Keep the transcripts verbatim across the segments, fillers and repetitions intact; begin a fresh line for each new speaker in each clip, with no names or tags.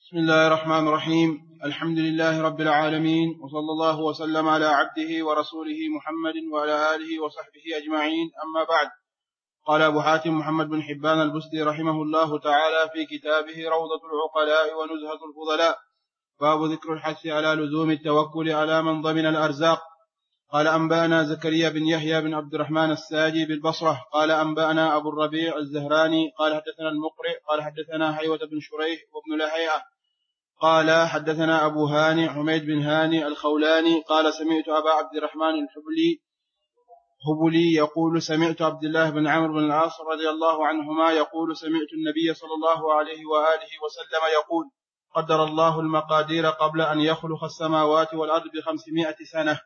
بسم الله الرحمن الرحيم. الحمد لله رب العالمين، وصلى الله وسلم على عبده ورسوله محمد وعلى آله وصحبه أجمعين، أما بعد. قال أبو حاتم محمد بن حبان البستي رحمه الله تعالى في كتابه روضة العقلاء ونزهة الفضلاء، باب ذكر الحث على لزوم التوكل على من ضمن الأرزاق. قال أنبأنا زكريا بن يحيى بن عبد الرحمن الساجي بالبصرة قال أنبأنا أبو الربيع الزهراني قال حدثنا المقرئ قال حدثنا حيوة بن شريح وابن لهيعة قال حدثنا أبو هاني حميد بن هاني الخولاني قال سمعت أبا عبد الرحمن الحبلي هبلي يقول سمعت عبد الله بن عمرو بن العاص رضي الله عنهما يقول سمعت النبي صلى الله عليه وآله وسلم يقول قدر الله المقادير قبل أن يخلق السماوات والأرض بخمسمائة سنة.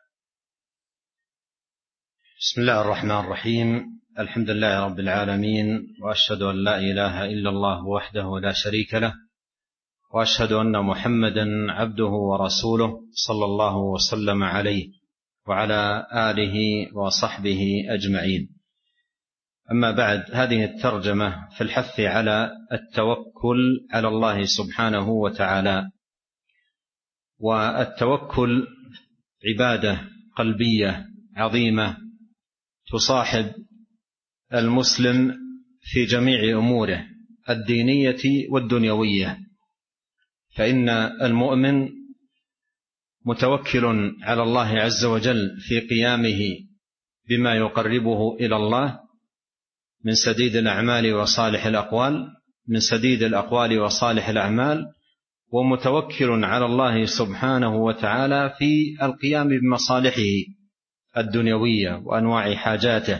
بسم الله الرحمن الرحيم. الحمد لله رب العالمين، وأشهد أن لا إله إلا الله وحده لا شريك له، وأشهد أن محمدا عبده ورسوله صلى الله وسلم عليه وعلى آله وصحبه أجمعين. أما بعد، هذه الترجمة في الحث على التوكل على الله سبحانه وتعالى. والتوكل عبادة قلبية عظيمة تصاحب المسلم في جميع أموره الدينية والدنيوية، فإن المؤمن متوكل على الله عز وجل في قيامه بما يقربه إلى الله من سديد الأعمال وصالح الأقوال من سديد الأقوال وصالح الأعمال، ومتوكل على الله سبحانه وتعالى في القيام بمصالحه الدنيوية وأنواع حاجاته.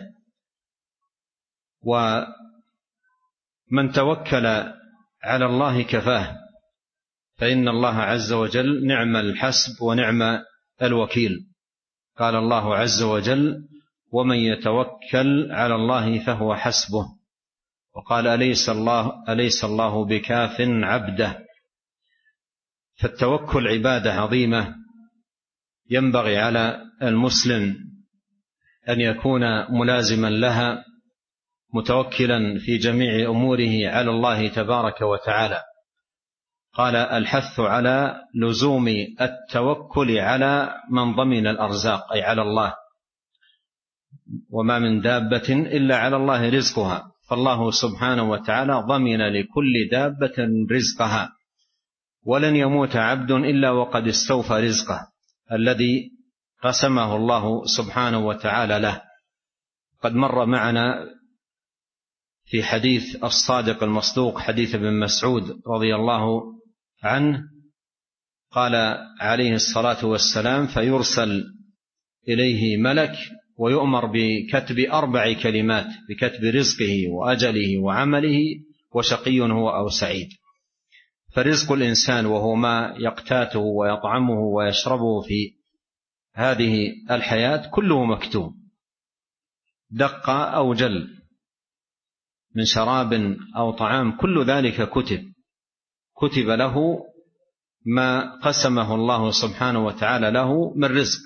ومن توكل على الله كفاه، فإن الله عز وجل نعم الحسب ونعم الوكيل. قال الله عز وجل ومن يتوكل على الله فهو حسبه، وقال أليس الله, أليس الله بكاف عبده. فالتوكل عبادة عظيمة ينبغي على المسلم أن يكون ملازما لها، متوكلا في جميع أموره على الله تبارك وتعالى. قال الحث على لزوم التوكل على من ضمن الأرزاق، أي على الله. وما من دابة إلا على الله رزقها، فالله سبحانه وتعالى ضمن لكل دابة رزقها، ولن يموت عبد إلا وقد استوفى رزقه الذي قسمه الله سبحانه وتعالى له. قد مر معنا في حديث الصادق المصدوق، حديث ابن مسعود رضي الله عنه، قال عليه الصلاة والسلام فيرسل إليه ملك ويؤمر بكتب أربع كلمات، بكتب رزقه وأجله وعمله وشقي هو أو سعيد. فرزق الإنسان وهو ما يقتاته ويطعمه ويشربه في هذه الحياة كله مكتوب، دق أو جل، من شراب أو طعام، كل ذلك كتب كتب له ما قسمه الله سبحانه وتعالى له من رزق.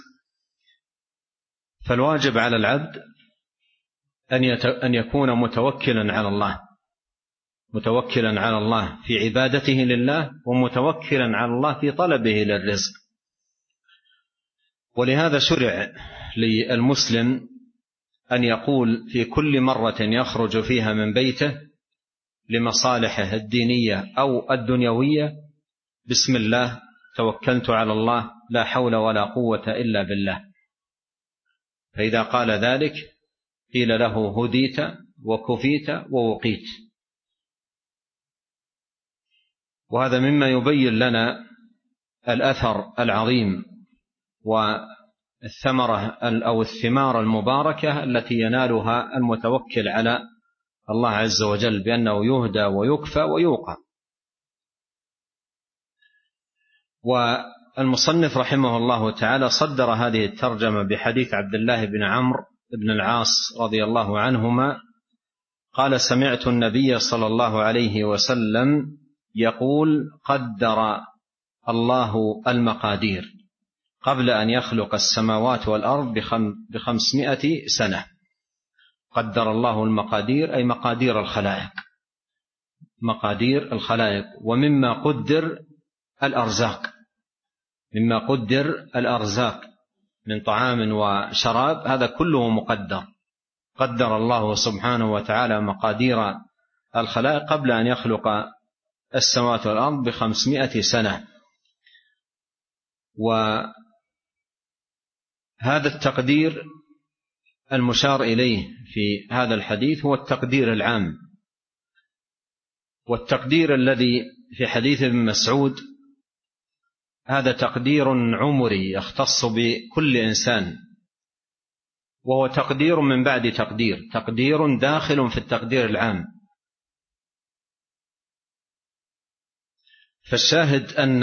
فالواجب على العبد أن يكون متوكلا على الله، متوكلا على الله في عبادته لله، ومتوكلا على الله في طلبه للرزق. ولهذا شرع للمسلم أن يقول في كل مرة يخرج فيها من بيته لمصالحه الدينية أو الدنيوية بسم الله توكلت على الله لا حول ولا قوة إلا بالله. فإذا قال ذلك قيل له هديت وكفيت ووقيت. وهذا مما يبين لنا الأثر العظيم والثمرة أو الثمار المباركة التي ينالها المتوكل على الله عز وجل، بأنه يهدى ويكفى ويوقى. والمصنف رحمه الله تعالى صدر هذه الترجمة بحديث عبد الله بن عمرو بن العاص رضي الله عنهما قال سمعت النبي صلى الله عليه وسلم يقول قدر الله المقادير قبل أن يخلق السماوات والأرض بخمسمائة سنة. قدر الله المقادير أي مقادير الخلائق، مقادير الخلائق. ومما قدر الأرزاق، مما قدر الأرزاق من طعام وشراب، هذا كله مقدر. قدر الله سبحانه وتعالى مقادير الخلائق قبل أن يخلق السماوات والأرض بخمسمائة سنة. وهذا التقدير المشار إليه في هذا الحديث هو التقدير العام، والتقدير الذي في حديث ابن مسعود هذا تقدير عمري يختص بكل إنسان، وهو تقدير من بعد تقدير، تقدير داخل في التقدير العام. فالشاهد أن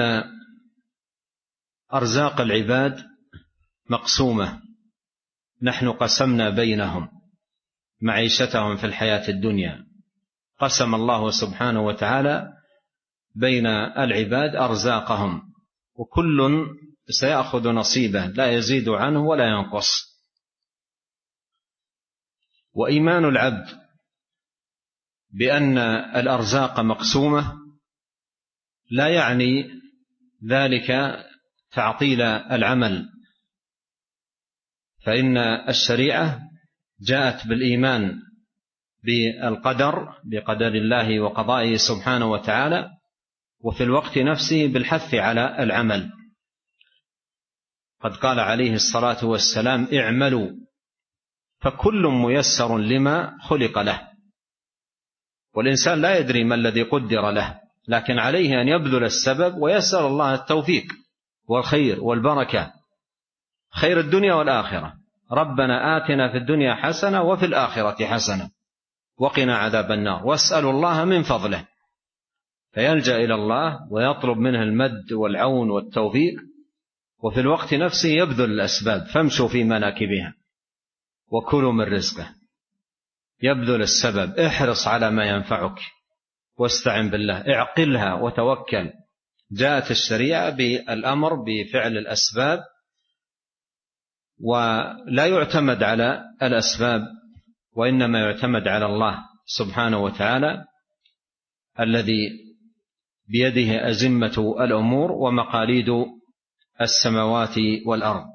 أرزاق العباد مقسومة، نحن قسمنا بينهم معيشتهم في الحياة الدنيا، قسم الله سبحانه وتعالى بين العباد أرزاقهم، وكل سيأخذ نصيبه لا يزيد عنه ولا ينقص. وإيمان العبد بأن الأرزاق مقسومة لا يعني ذلك تعطيل العمل، فإن الشريعة جاءت بالإيمان بالقدر، بقدر الله وقضائه سبحانه وتعالى، وفي الوقت نفسه بالحث على العمل. قد قال عليه الصلاة والسلام: اعملوا فكل ميسر لما خلق له. والإنسان لا يدري ما الذي قدر له، لكن عليه أن يبذل السبب ويسأل الله التوفيق والخير والبركة، خير الدنيا والآخرة. ربنا آتنا في الدنيا حسنة وفي الآخرة حسنة وقنا عذاب النار، واسأل الله من فضله، فيلجأ إلى الله ويطلب منه المد والعون والتوفيق، وفي الوقت نفسه يبذل الأسباب. فامشوا في مناكبها وكلوا من رزقه، يبذل السبب، احرص على ما ينفعك واستعن بالله، اعقلها وتوكل. جاءت الشريعة بالأمر بفعل الأسباب، ولا يعتمد على الأسباب، وإنما يعتمد على الله سبحانه وتعالى الذي بيده أزمة الأمور ومقاليد السماوات والأرض.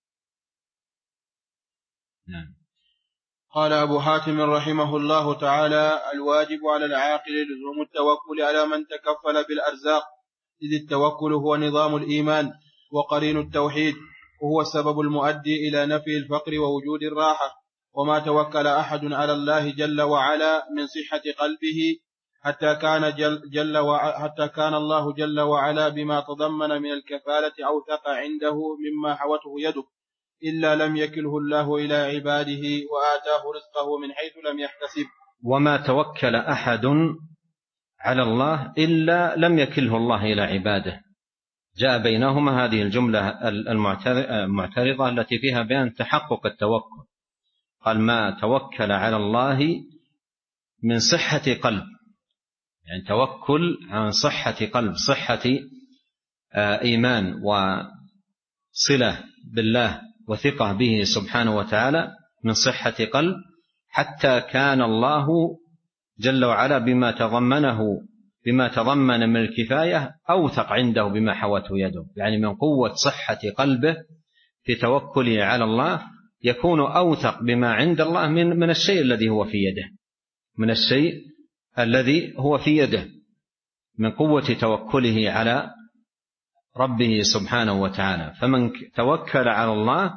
نعم. قال أبو حاتم رحمه الله تعالى: الواجب على العاقل لزوم التوكل على من تكفل بالأرزاق، إذ التوكل هو نظام الإيمان وقرين التوحيد، وهو السبب المؤدي إلى نفي الفقر ووجود الراحة. وما توكل أحد على الله جل وعلا من صحة قلبه حتى كان, جل جل وعلا حتى كان الله جل وعلا بما تضمن من الكفالة أوثق عنده مما حوته يده، إلا لم يكله الله إلى عباده وآتاه رزقه من حيث لم يحتسب.
وما توكل أحد على الله إلا لم يكله الله إلى عباده. جاء بينهما هذه الجملة المعترضة التي فيها بيان تحقق التوكل. قال: ما توكل على الله من صحة قلب، يعني توكل عن صحة قلب، صحة إيمان وصلة بالله وثقة به سبحانه وتعالى، من صحة قلب، حتى كان الله جل وعلا بما تضمنه بما تضمن من الكفاية أوثق عنده بما حوته يده، يعني من قوة صحة قلبه في توكله على الله يكون أوثق بما عند الله من من الشيء الذي هو في يده، من الشيء الذي هو في يده، من قوة توكله على ربه سبحانه وتعالى. فمن توكل على الله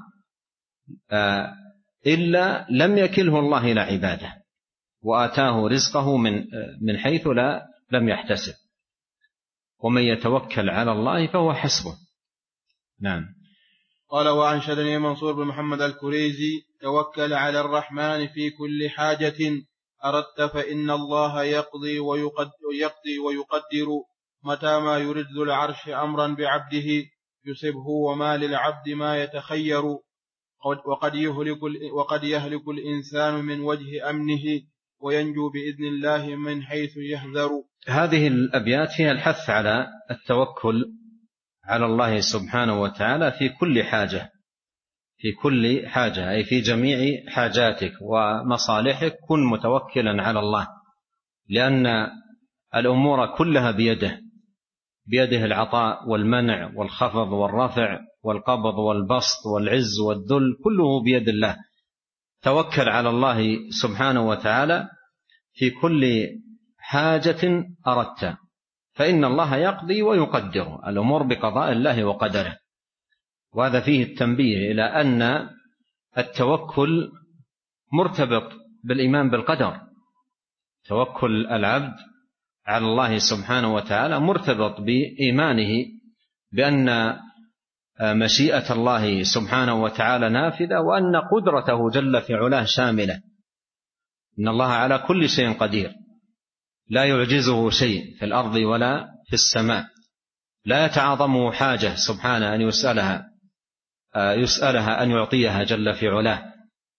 إلا لم يكله الله إلى عباده، وآتاه رزقه من من حيث لا لم يحتسب، ومن يتوكل على الله فهو حسبه. نعم.
قال: وعن شدني منصور بن محمد الكريزي: توكل على الرحمن في كل حاجة أردت، فإن الله يقضي ويقدر, يقضي ويقدر متى ما يرد ذو العرش أمرا بعبده يصبه، وما للعبد ما يتخير، وقد يهلك, وقد يهلك الإنسان من وجه أمنه وينجو بإذن الله من حيث يحذر.
هذه الأبيات فيها الحث على التوكل على الله سبحانه وتعالى في كل حاجة، في كل حاجة أي في جميع حاجاتك ومصالحك كن متوكلا على الله، لأن الأمور كلها بيده، بيده العطاء والمنع والخفض والرفع والقبض والبسط والعز والذل، كله بيد الله. توكل على الله سبحانه وتعالى في كل حاجة أردت، فإن الله يقضي ويقدر الأمور بقضاء الله وقدره. وهذا فيه التنبيه إلى أن التوكل مرتبط بالإيمان بالقدر. توكل العبد على الله سبحانه وتعالى مرتبط بإيمانه بأن مشيئة الله سبحانه وتعالى نافذة، وأن قدرته جل في علاه شاملة. إن الله على كل شيء قدير، لا يعجزه شيء في الأرض ولا في السماء، لا يتعاظمه حاجة سبحانه أن يسألها يسألها أن يعطيها جل في علاه.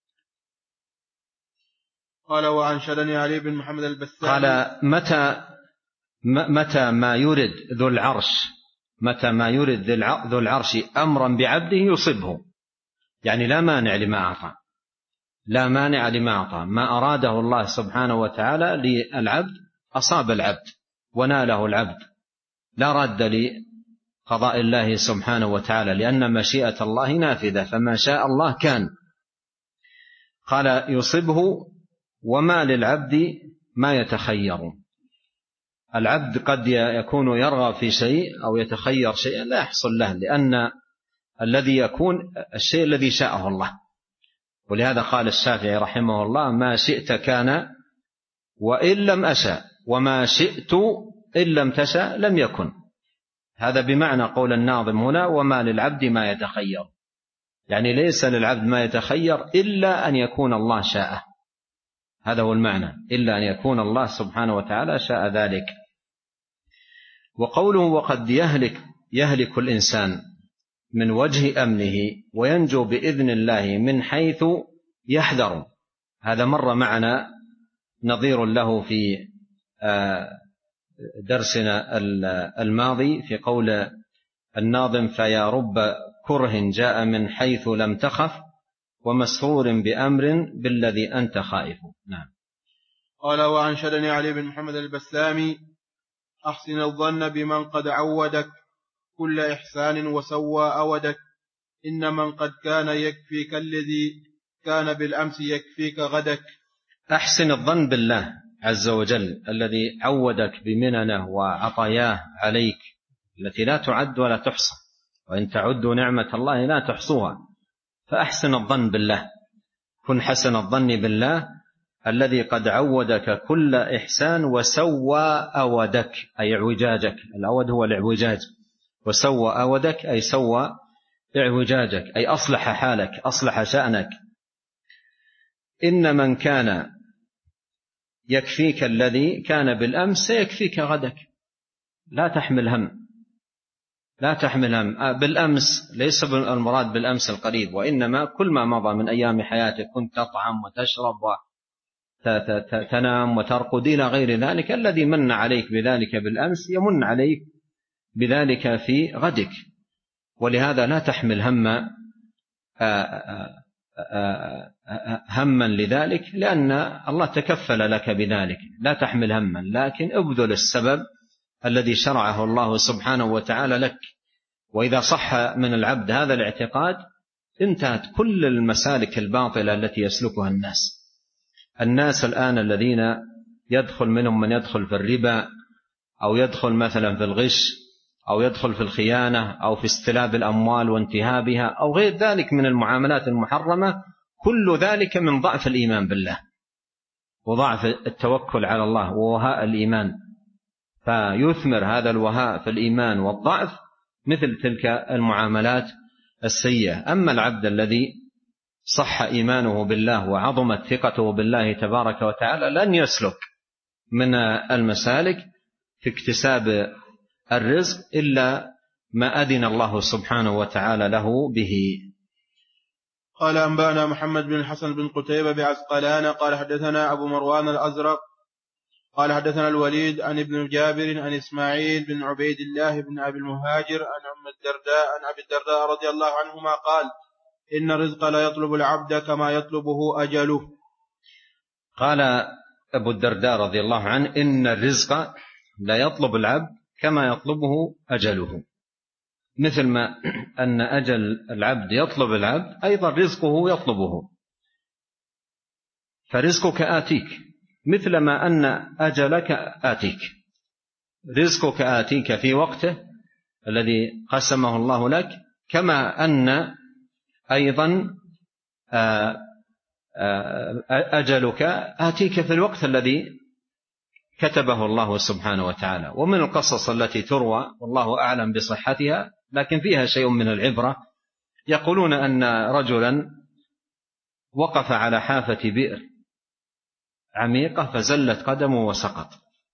قال وأنشدني علي بن محمد البسامي
قال متى متى ما يرد ذو العرش متى ما يرد ذو العرش أمرا بعبده يصبه، يعني لا مانع لما أعطى، لا مانع لما أعطى. ما أراده الله سبحانه وتعالى للعبد أصاب العبد وناله العبد، لا رد لقضاء الله سبحانه وتعالى، لأن مشيئة الله نافذة، فما شاء الله كان. قال يصبه وما للعبد ما يتخير. العبد قد يكون يرغب في شيء أو يتخير شيئا لا يحصل له، لأن الذي يكون الشيء الذي شاءه الله. ولهذا قال الشافعي رحمه الله ما شئت كان وإن لم أشأ، وما شئت إن لم تشأ لم يكن. هذا بمعنى قول الناظم هنا وما للعبد ما يتخير، يعني ليس للعبد ما يتخير إلا أن يكون الله شاءه. هذا هو المعنى، إلا أن يكون الله سبحانه وتعالى شاء ذلك. وقوله وقد يهلك يهلك الإنسان من وجه أمنه وينجو بإذن الله من حيث يحذر، هذا مر معنا نظير له في درسنا الماضي في قول الناظم فيا رب كره جاء من حيث لم تخف ومسرور بأمر بالذي أنت خائف. نعم.
قال وأنشدني علي بن محمد البسامي أحسن الظن بمن قد عودك كل إحسان وسوى أودك، إن من قد كان يكفيك الذي كان بالأمس يكفيك غدك.
أحسن الظن بالله عز وجل الذي عودك بمننه وعطاياه عليك التي لا تعد ولا تحصى، وإن تعدوا نعمة الله لا تحصوها. فأحسن الظن بالله، كن حسن الظن بالله الذي قد عودك كل إحسان وسوى أودك أي اعوجاجك. الأود هو الاعوجاج، وسوى أودك أي سوى اعوجاجك أي أصلح حالك أصلح شأنك. إن من كان يكفيك الذي كان بالأمس سيكفيك غدك. لا تحمل هم، لا تحمل هم. بالأمس ليس المراد بالأمس القريب، وإنما كل ما مضى من أيام حياتك كنت تطعم وتشرب وتنام وترقد إلى غير ذلك. الذي من عليك بذلك بالأمس يمن عليك بذلك في غدك. ولهذا لا تحمل هم هما لذلك، لأن الله تكفل لك بذلك. لا تحمل هما، لكن ابذل السبب الذي شرعه الله سبحانه وتعالى لك. وإذا صح من العبد هذا الاعتقاد انتهت كل المسالك الباطلة التي يسلكها الناس. الناس الآن الذين يدخل منهم من يدخل في الربا، أو يدخل مثلا في الغش، أو يدخل في الخيانة، أو في استلاب الأموال وانتهابها، أو غير ذلك من المعاملات المحرمة، كل ذلك من ضعف الإيمان بالله وضعف التوكل على الله ووهاء الإيمان. فيثمر هذا الوهاء في الإيمان والضعف مثل تلك المعاملات السيئة. أما العبد الذي صح إيمانه بالله وعظمت ثقته بالله تبارك وتعالى لن يسلك من المسالك في اكتساب الرزق إلا ما أذن الله سبحانه وتعالى له به.
قال أنبأنا محمد بن الحسن بن قتيبة بعسقلان قال حدثنا أبو مروان الأزرق قال حدثنا الوليد عن ابن جابر عن إسماعيل بن عبيد الله بن أبي المهاجر عن أم الدرداء عن أبي الدرداء رضي الله عنهما قال إن الرزق لا يطلب العبد كما يطلبه أجله.
قال أبو الدرداء رضي الله عنه إن الرزق لا يطلب العبد كما يطلبه أجله، مثل ما أن أجل العبد يطلب العبد أيضا رزقه يطلبه، فرزقك آتيك مثل ما أن أجلك آتيك، رزقك آتيك في وقته الذي قسمه الله لك، كما أن أيضا أجلك آتيك في الوقت الذي كتبه الله سبحانه وتعالى. ومن القصص التي تروى والله أعلم بصحتها لكن فيها شيء من العبرة، يقولون أن رجلا وقف على حافة بئر عميقة فزلت قدمه وسقط،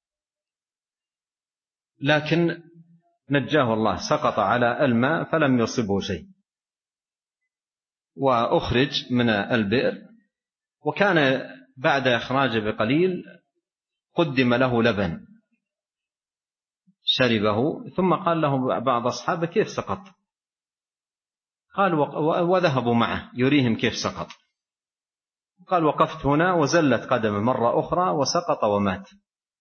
لكن نجاه الله، سقط على الماء فلم يصبه شيء، وأخرج من البئر، وكان بعد إخراجه بقليل قدم له لبن شربه، ثم قال له بعض أصحابه كيف سقط؟ قال وذهبوا معه يريهم كيف سقط، قال وقفت هنا وزلت قدمه مرة أخرى وسقط ومات،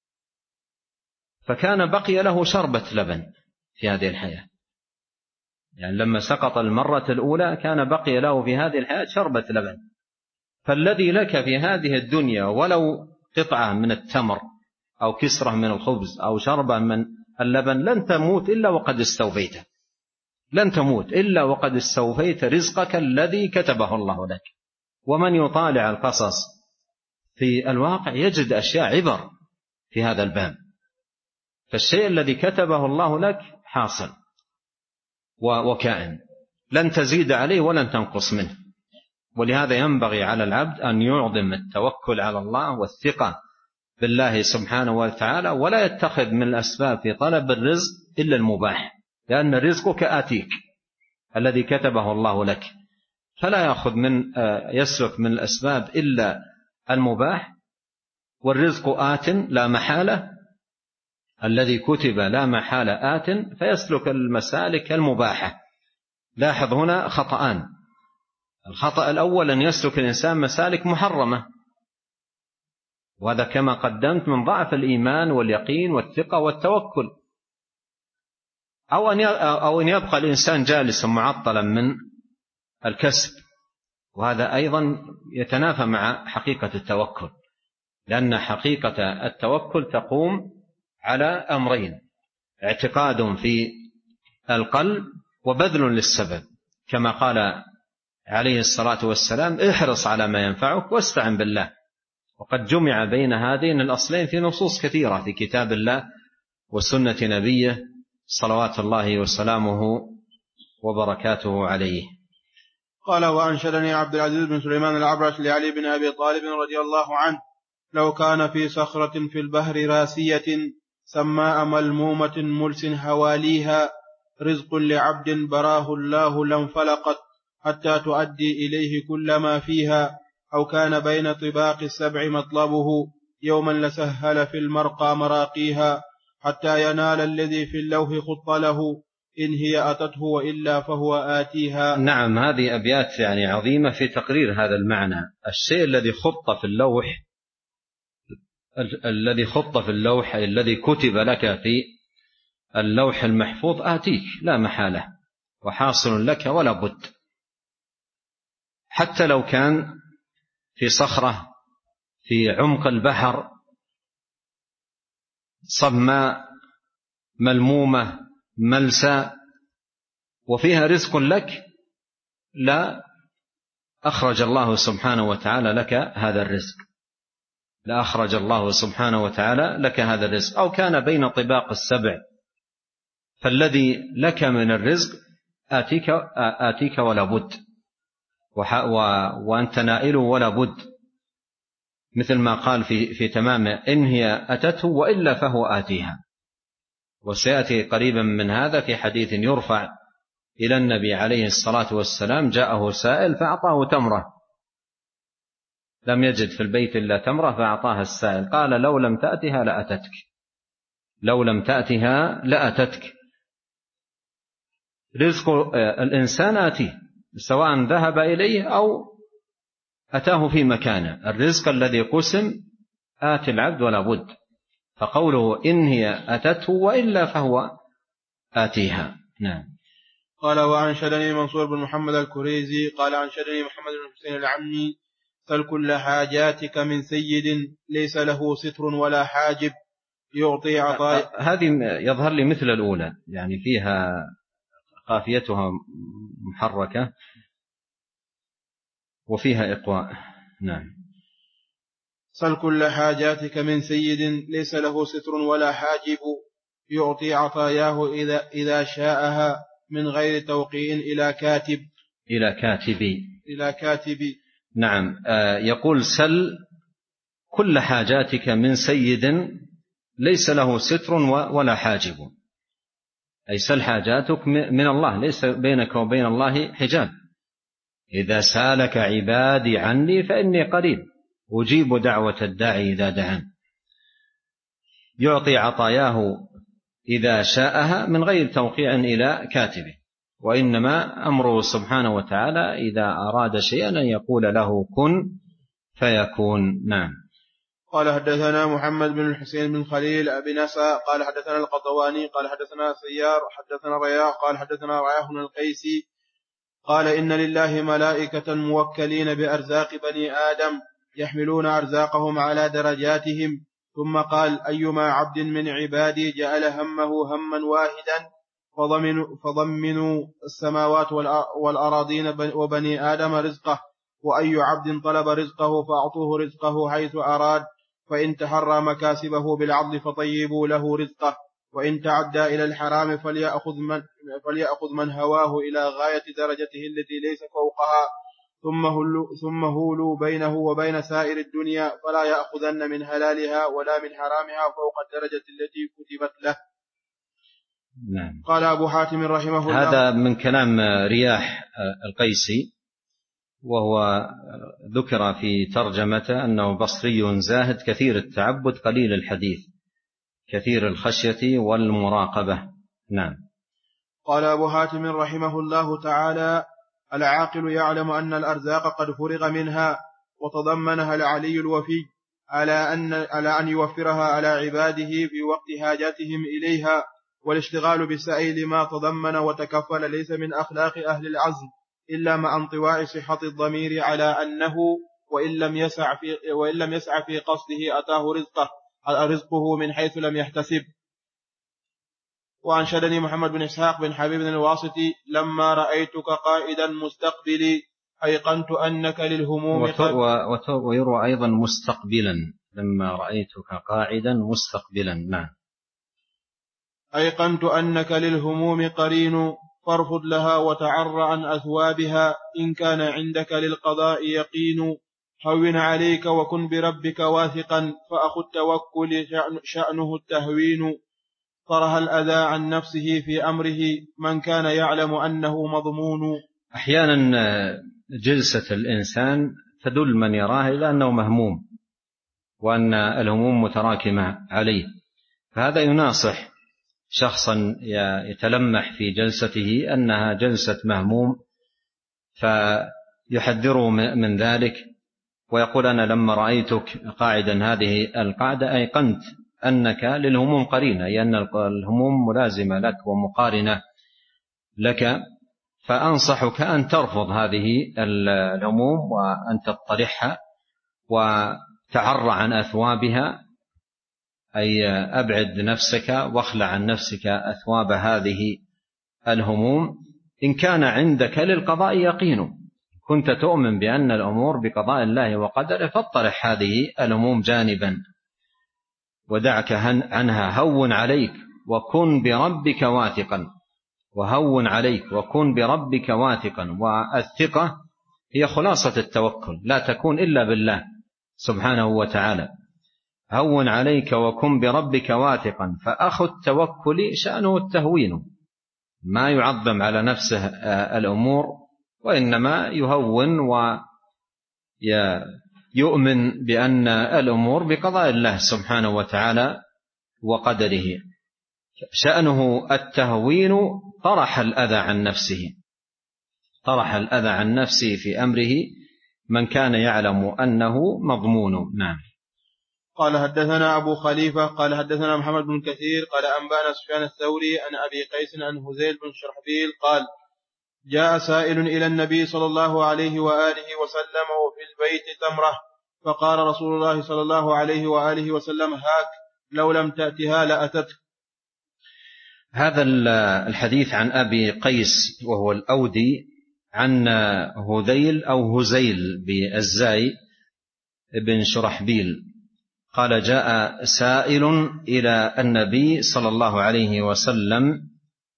فكان بقي له شربة لبن في هذه الحياة، يعني لما سقط المرة الأولى كان بقي له في هذه الحياة شربة لبن. فالذي لك في هذه الدنيا ولو قطعة من التمر أو كسرة من الخبز أو شربة من اللبن لن تموت إلا وقد استوفيته، لن تموت إلا وقد استوفيت رزقك الذي كتبه الله لك. ومن يطالع القصص في الواقع يجد أشياء عبر في هذا الباب، فالشيء الذي كتبه الله لك حاصل وكائن، لن تزيد عليه ولن تنقص منه. ولهذا ينبغي على العبد أن يعظم التوكل على الله والثقة بالله سبحانه وتعالى، ولا يتخذ من الأسباب في طلب الرزق إلا المباح، لأن رزقك آتيك الذي كتبه الله لك، فلا يأخذ من يسلك من الأسباب إلا المباح، والرزق آت لا محالة، الذي كتب لا محالة آت، فيسلك المسالك المباحة. لاحظ هنا خطأان، الخطأ الأول أن يسلك الإنسان مسالك محرمة، وهذا كما قدمت من ضعف الإيمان واليقين والثقة والتوكل، أو أن يبقى الإنسان جالسا معطلا من الكسب، وهذا أيضا يتنافى مع حقيقة التوكل، لأن حقيقة التوكل تقوم على أمرين: اعتقاد في القلب وبذل للسبب، كما قال عليه الصلاة والسلام احرص على ما ينفعك واستعن بالله. وقد جمع بين هذين الأصلين في نصوص كثيرة في كتاب الله وسنة نبيه صلوات الله وسلامه وبركاته عليه.
قال: وأنشدني عبد العزيز بن سليمان العبرس لعلي بن أبي طالب رضي الله عنه: لو كان في صخرة في البحر راسية سماء ملمومة ملس حواليها رزق لعبد براه الله لانفلقت حتى تؤدي إليه كل ما فيها، أو كان بين طباق السبع مطلبه يوما لسهل في المرقى مراقيها حتى ينال الذي في اللوح خط له إن هي أتته وإلا فهو آتيها.
نعم، هذه أبيات يعني عظيمة في تقرير هذا المعنى. الشيء الذي خط في اللوح الذي خط في اللوح الذي كتب لك في اللوح المحفوظ آتيك لا محالة وحاصل لك ولا بد، حتى لو كان في صخرة في عمق البحر صماء ملمومة ملساء وفيها رزق لك، لا أخرج الله سبحانه وتعالى لك هذا الرزق، لا أخرج الله سبحانه وتعالى لك هذا الرزق. أو كان بين طباق السبع، فالذي لك من الرزق آتيك, آتيك ولا بد، وأنت نائله ولا بد، مثل ما قال في, في تمامه إن هي أتته وإلا فهو آتيها. وسيأتي قريبا من هذا في حديث يرفع إلى النبي عليه الصلاة والسلام: جاءه سائل فأعطاه تمرة، لم يجد في البيت إلا تمرة فأعطاها السائل، قال لو لم تأتها لأتتك، لو لم تأتها لأتتك. رزق الإنسان آتيه سواء ذهب إليه أو أتاه في مكانه، الرزق الذي قسم آتي العبد ولا بد. فقوله إن هي أتته وإلا فهو آتيها. نعم.
قال وأنشدني منصور بن محمد الكريزي قال أنشدني محمد بن حسين العمي سل كل حاجاتك من سيد ليس له ستر ولا حاجب يعطي عطاء.
هذه يظهر لي مثل الأولى، يعني فيها قافيتها محركة وفيها إقواء. نعم.
سل كل حاجاتك من سيد ليس له ستر ولا حاجب يعطي عطاياه إذا, إذا شاءها من غير توقيع إلى كاتب
إلى كاتبي
إلى كاتبي.
نعم. آه يقول سل كل حاجاتك من سيد ليس له ستر ولا حاجب، أي سل حاجاتك من الله، ليس بينك وبين الله حجاب. إذا سالك عبادي عني فإني قريب أجيب دعوة الداعي إذا دعان. يعطي عطاياه إذا شاءها من غير توقيع إلى كاتبه، وإنما أمره سبحانه وتعالى إذا أراد شيئا أن يقول له كن فيكون. نعم.
قال حدثنا محمد بن الحسين بن خليل أبي نسى قال حدثنا القطواني قال حدثنا سيار حدثنا رياح قال حدثنا رياح بن القيسي قال إن لله ملائكة موكلين بأرزاق بني آدم يحملون أرزاقهم على درجاتهم. ثم قال أيما عبد من عبادي جعل همه هما واحدا فضمنوا, فضمنوا السماوات والأراضين وبني آدم رزقه، وأي عبد طلب رزقه فأعطوه رزقه حيث أراد، فإن تحرى مكاسبه بالعدل فطيبوا له رزقه، وإن تعدى إلى الحرام فليأخذ من, فليأخذ من هواه إلى غاية درجته التي ليس فوقها، ثم هولوا, ثم هولوا بينه وبين سائر الدنيا فلا يأخذن من هلالها ولا من حرامها فوق الدرجة التي كتبت له.
نعم.
قال أبو حاتم رحمه الله.
هذا من كلام رياح القيسي، وهو ذكر في ترجمته أنه بصري زاهد كثير التعبد قليل الحديث كثير الخشية والمراقبة. نعم.
قال أبو حاتم رحمه الله تعالى العاقل يعلم أن الأرزاق قد فرغ منها وتضمنها العلي الوفي على أن, على أن يوفرها على عباده في وقت حاجاتهم إليها، والاشتغال بسائل ما تضمن وتكفل ليس من أخلاق أهل العزم إلا مع انطواء صحة الضمير على أنه وإن لم يسع في, وإن لم يسع في قصده أتاه رزقه, رزقه من حيث لم يحتسب. وأنشدني محمد بن إسحاق بن حبيب الواسطي لما رأيتك قائدا مستقبلي أيقنت أنك للهموم
ويروى أيضا مستقبلا لما رأيتك قاعدا مستقبلا. نعم.
أيقنت أنك للهموم قرين فارفض لها وتعر عن أثوابها إن كان عندك للقضاء يقين، هون عليك وكن بربك واثقا فأخو التوكل شأنه التهوين، طرح الأذى عن نفسه في أمره من كان يعلم أنه مضمون.
أحيانا جلسة الإنسان تدل من يراه إلى أنه مهموم وأن الهموم متراكمة عليه، فهذا يناصح شخصا يتلمح في جلسته أنها جلسة مهموم فيحذره من ذلك ويقول أنا لما رأيتك قاعدا هذه القعدة أيقنت أنك للهموم قرينة، أي أن الهموم ملازمة لك ومقارنة لك، فأنصحك أن ترفض هذه الهموم وأن تطرحها وتعر عن أثوابها، أي أبعد نفسك واخلع عن نفسك أثواب هذه الهموم. إن كان عندك للقضاء يقين، كنت تؤمن بأن الأمور بقضاء الله وقدره، فاطرح هذه الهموم جانبا ودعك عنها، هون عليك وكن بربك واثقا، وهون عليك وكن بربك واثقا. والثقة هي خلاصة التوكل، لا تكون إلا بالله سبحانه وتعالى. هون عليك وكن بربك واثقا فأخو التوكل شأنه التهوين، ما يعظم على نفسه الأمور وإنما يهون ويؤمن بأن الأمور بقضاء الله سبحانه وتعالى وقدره. شأنه التهوين طرح الأذى عن نفسه، طرح الأذى عن نفسه في أمره من كان يعلم أنه مضمون. نعم.
قال حدثنا أبو خليفة قال حدثنا محمد بن كثير قال أنبأنا سفيان الثوري عن أبي قيس عن هذيل بن شرحبيل قال جاء سائل إلى النبي صلى الله عليه وآله وسلم وفي البيت تمرة فقال رسول الله صلى الله عليه وآله وسلم هاك لو لم تأتها لأتتك.
هذا الحديث عن أبي قيس وهو الأودي عن هذيل أو هزيل بالزاي بن شرحبيل قال جاء سائل إلى النبي صلى الله عليه وسلم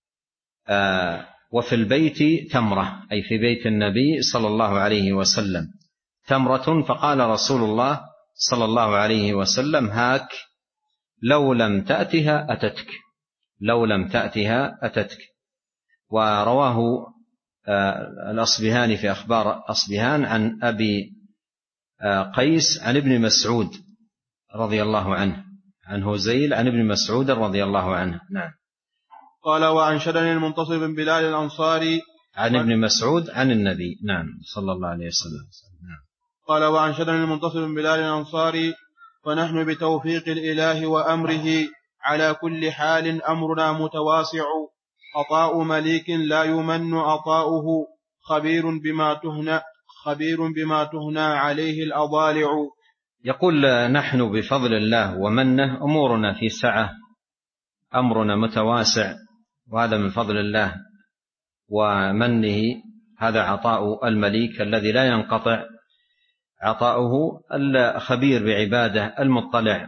وفي البيت تمرة، أي في بيت النبي صلى الله عليه وسلم تمرة، فقال رسول الله صلى الله عليه وسلم هاك لو لم تأتها أتتك، لو لم تأتها أتتك. ورواه الأصبهاني في أخبار أصبهان عن أبي قيس عن ابن مسعود رضي الله عنه، عن هزيل عن ابن مسعود رضي الله عنه. نعم.
قال وأنشدني المنتصر بن بلال الأنصاري
عن ابن مسعود عن النبي نعم صلى الله عليه وسلم. نعم.
قال وأنشدني المنتصر بن بلال الأنصاري فنحن بتوفيق الإله وأمره على كل حال أمرنا متواسع، عطاء مليك لا يمن عطاؤه، خبير بما تهنى خبير بما تهنى عليه الأضالع.
يقول نحن بفضل الله ومنه أمورنا في سعة، أمرنا متواسع، وهذا من فضل الله ومنه، هذا عطاء المليك الذي لا ينقطع عطاؤه، الخبير بعباده المطلع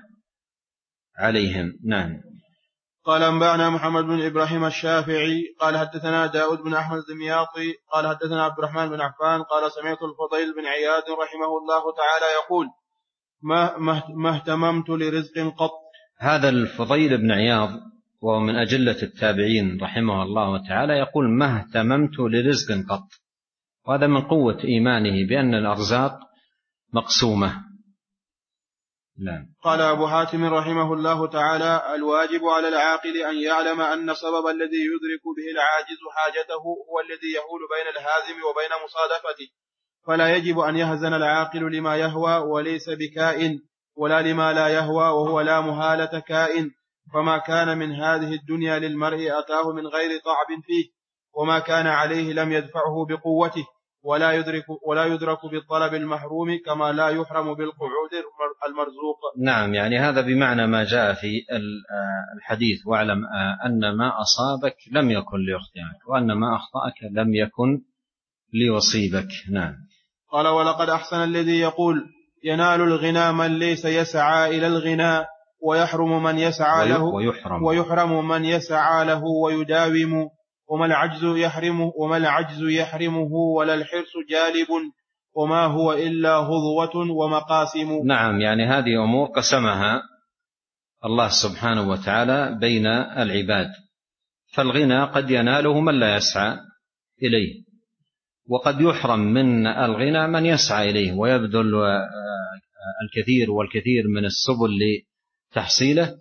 عليهم. نعم.
قال أنبأنا محمد بن إبراهيم الشافعي قال حدثنا داود بن أحمد الدمياطي قال حدثنا عبد الرحمن بن عفان قال سمعت الفضيل بن عياد رحمه الله تعالى يقول ما, ما اهتممت لرزق قط.
هذا الفضيل بن عياض وهو من أجلة التابعين رحمه الله تعالى يقول ما اهتممت لرزق قط، وهذا من قوة إيمانه بأن الأرزاق مقسومة. لا.
قال أبو حاتم رحمه الله تعالى الواجب على العاقل أن يعلم أن سبب الذي يدرك به العاجز حاجته هو الذي يحول بين الهازم وبين مصادفته، فلا يجب أن يهزن العاقل لما يهوى وليس بكائن، ولا لما لا يهوى وهو لا محالة كائن، فما كان من هذه الدنيا للمرء أتاه من غير تعب فيه، وما كان عليه لم يدفعه بقوته، ولا يدرك, ولا يدرك بالطلب المحروم كما لا يحرم بالقعود المرزوق.
نعم، يعني هذا بمعنى ما جاء في الحديث واعلم أن ما أصابك لم يكن ليخطئك، وأن ما أخطأك لم يكن ليصيبك. نعم.
قال ولقد أحسن الذي يقول ينال الغنى من ليس يسعى إلى الغنى، ويحرم من يسعى له
ويحرم,
ويحرم من يسعى له ويداوم، وما العجز يحرمه وما العجز يحرمه ولا الحرص جالب، وما هو إلا هضوة ومقاسم.
نعم، يعني هذه أمور قسمها الله سبحانه وتعالى بين العباد، فالغنى قد يناله من لا يسعى إليه، وقد يحرم من الغنى من يسعى إليه ويبذل الكثير والكثير من السبل لتحصيله،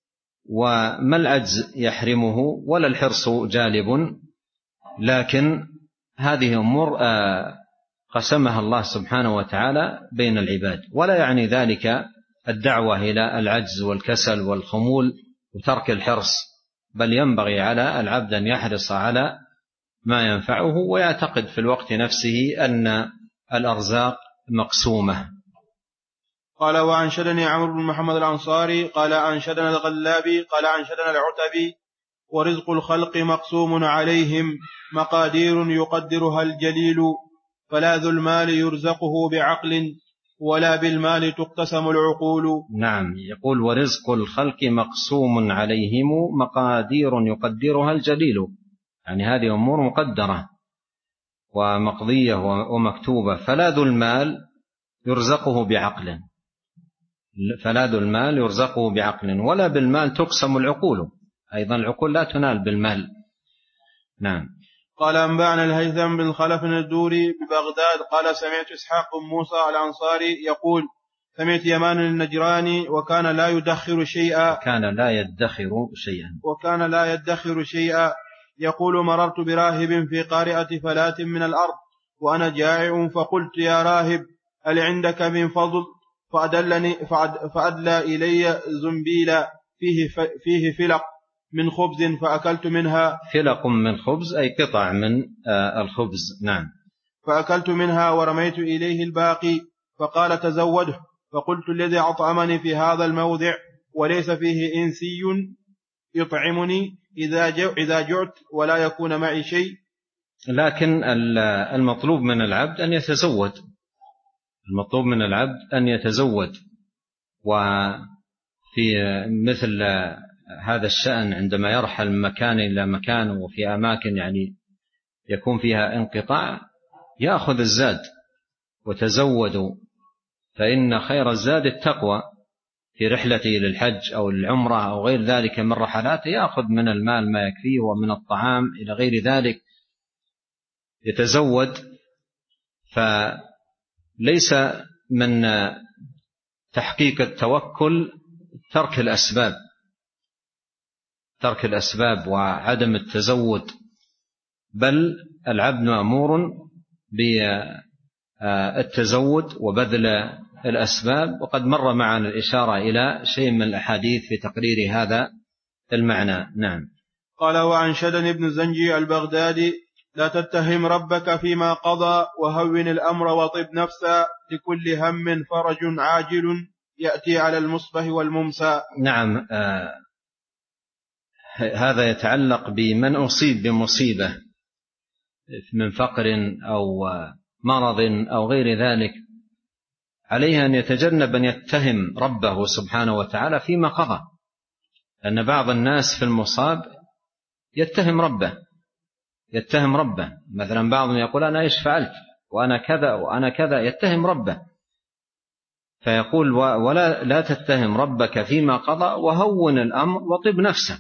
وما العجز يحرمه ولا الحرص جالب. لكن هذه أمور قسمها الله سبحانه وتعالى بين العباد، ولا يعني ذلك الدعوة إلى العجز والكسل والخمول وترك الحرص، بل ينبغي على العبد أن يحرص على ما ينفعه ويعتقد في الوقت نفسه أن الأرزاق مقسومة.
قال وأنشدني عمرو بن محمد الأنصاري قال أنشدنا الغلابي قال أنشدنا العتبي ورزق الخلق مقسوم عليهم، مقادير يقدرها الجليل، فلا ذو المال يرزقه بعقل ولا بالمال تقتسم العقول.
نعم، يقول ورزق الخلق مقسوم عليهم مقادير يقدرها الجليل، يعني هذه أمور مقدرة ومقضية ومكتوبة. فلا ذو المال يرزقه بعقل فلا ذو المال يرزقه بعقل ولا بالمال تقسم العقول، أيضا العقول لا تنال بالمال. نعم.
قال أنبأنا الهيثم بن خلف الدوري ببغداد قال سمعت إسحاق بن موسى الأنصاري يقول سمعت يمان النجراني وكان لا يدخر شيئا
كان لا يدخر شيئا
وكان لا يدخر شيئا يقول مررت براهب في قارئة فلاة من الأرض وأنا جائع، فقلت يا راهب هل عندك من فضل؟ فأدلني فأدلى إلي زنبيلا فيه فيه فلق من خبز فأكلت منها.
فلق من خبز أي قطع من الخبز. نعم.
فأكلت منها ورميت إليه الباقي فقال تزوده. فقلت الذي أطعمني في هذا الموضع وليس فيه إنسي يطعمني إذا جعت ولا يكون معي شيء.
لكن المطلوب من العبد أن يتزود، المطلوب من العبد أن يتزود. وفي مثل هذا الشأن عندما يرحل من مكان إلى مكان وفي أماكن يعني يكون فيها انقطاع يأخذ الزاد وتزودوا، فإن خير الزاد التقوى. في رحلته للحج أو العمرة أو غير ذلك من رحلاته يأخذ من المال ما يكفيه ومن الطعام إلى غير ذلك يتزود. فليس من تحقيق التوكل ترك الأسباب، ترك الأسباب وعدم التزود، بل العبد مأمور بالتزود وبذل الأسباب. وقد مر معنا الإشارة إلى شيء من الأحاديث في تقرير هذا المعنى. نعم.
قال وعن شدن بن زنجي البغدادي لا تتهم ربك فيما قضى وهون الأمر وطب نفسا لكل هم فرج عاجل يأتي على المصبح والممسى.
نعم. آه هذا يتعلق بمن أصيب بمصيبة من فقر أو مرض أو غير ذلك، عليه أن يتجنب أن يتهم ربه سبحانه وتعالى فيما قضى، لأن بعض الناس في المصاب يتهم ربه يتهم ربه مثلا بعضهم يقول أنا إيش فعلت وأنا كذا وأنا كذا، يتهم ربه. فيقول ولا لا تتهم ربك فيما قضى وهون الأمر وطب نفسه،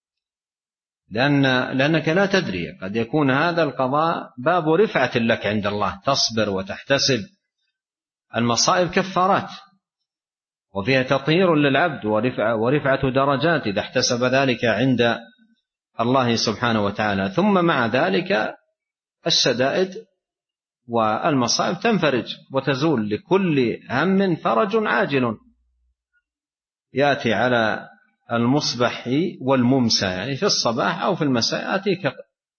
لأن لأنك لا تدري، قد يكون هذا القضاء باب رفعة لك عند الله، تصبر وتحتسب. المصائب كفارات وفيها تطهير للعبد ورفعة, ورفعة درجات إذا احتسب ذلك عند الله سبحانه وتعالى. ثم مع ذلك الشدائد والمصائب تنفرج وتزول، لكل هم فرج عاجل يأتي على المصبح والممسى، يعني في الصباح أو في المساء آتيك,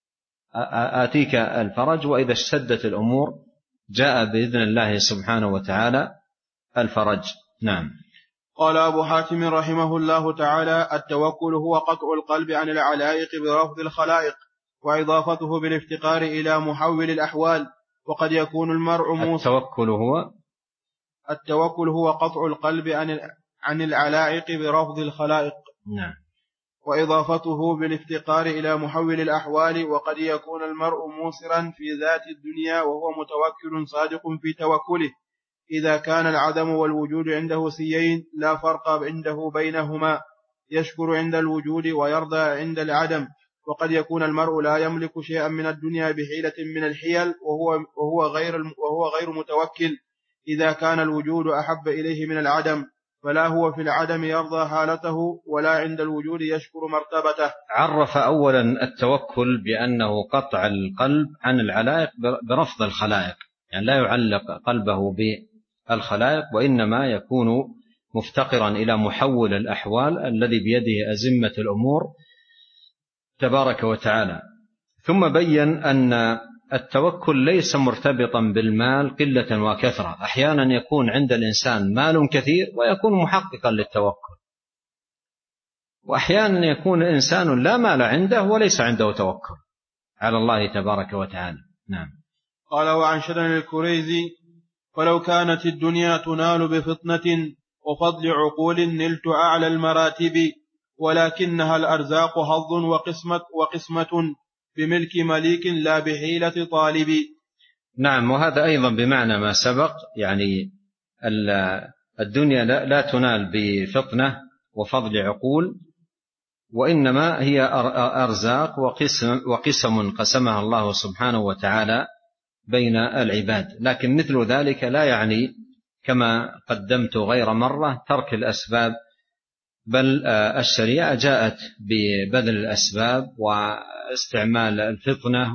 آتيك الفرج، وإذا اشتدت الأمور جاء بإذن الله سبحانه وتعالى الفرج. نعم.
قال أبو حاتم رحمه الله تعالى التوكل هو قطع القلب عن العلائق برفض الخلائق وإضافته بالافتقار إلى محول الأحوال. وقد يكون المرء موسى
التوكل هو
التوكل هو قطع القلب عن عن العلائق برفض الخلائق.
نعم.
وإضافته بالافتقار إلى محول الأحوال. وقد يكون المرء موسرا في ذات الدنيا وهو متوكل صادق في توكله إذا كان العدم والوجود عنده سيين لا فرق عنده بينهما، يشكر عند الوجود ويرضى عند العدم. وقد يكون المرء لا يملك شيئا من الدنيا بحيلة من الحيل وهو, وهو, غير, وهو غير متوكل إذا كان الوجود أحب إليه من العدم، فلا هو في العدم يرضى حالته ولا عند الوجود يشكر مرتبته.
عرف أولا التوكل بأنه قطع القلب عن العلائق برفض الخلائق، يعني لا يعلق قلبه بالخلائق، وإنما يكون مفتقرا إلى محول الأحوال الذي بيده أزمة الأمور تبارك وتعالى. ثم بين أن التوكل ليس مرتبطا بالمال قلة وكثرة، أحيانا يكون عند الإنسان مال كثير ويكون محققا للتوكل، وأحيانا يكون إنسان لا مال عنده وليس عنده توكل على الله تبارك وتعالى. نعم.
قال وعن شدن الكريزي ولو كانت الدنيا تنال بفطنة وفضل عقول نلت أعلى المراتب ولكنها الأرزاق حظ وقسمة, وقسمة بملك مليك لا بحيلة طالب.
نعم. وهذا أيضا بمعنى ما سبق، يعني الدنيا لا تنال بفطنة وفضل عقول، وإنما هي أرزاق وقسم, وقسم قسمها الله سبحانه وتعالى بين العباد. لكن مثل ذلك لا يعني كما قدمت غير مرة ترك الأسباب، بل الشريعة جاءت ببذل الأسباب واستعمال الفطنة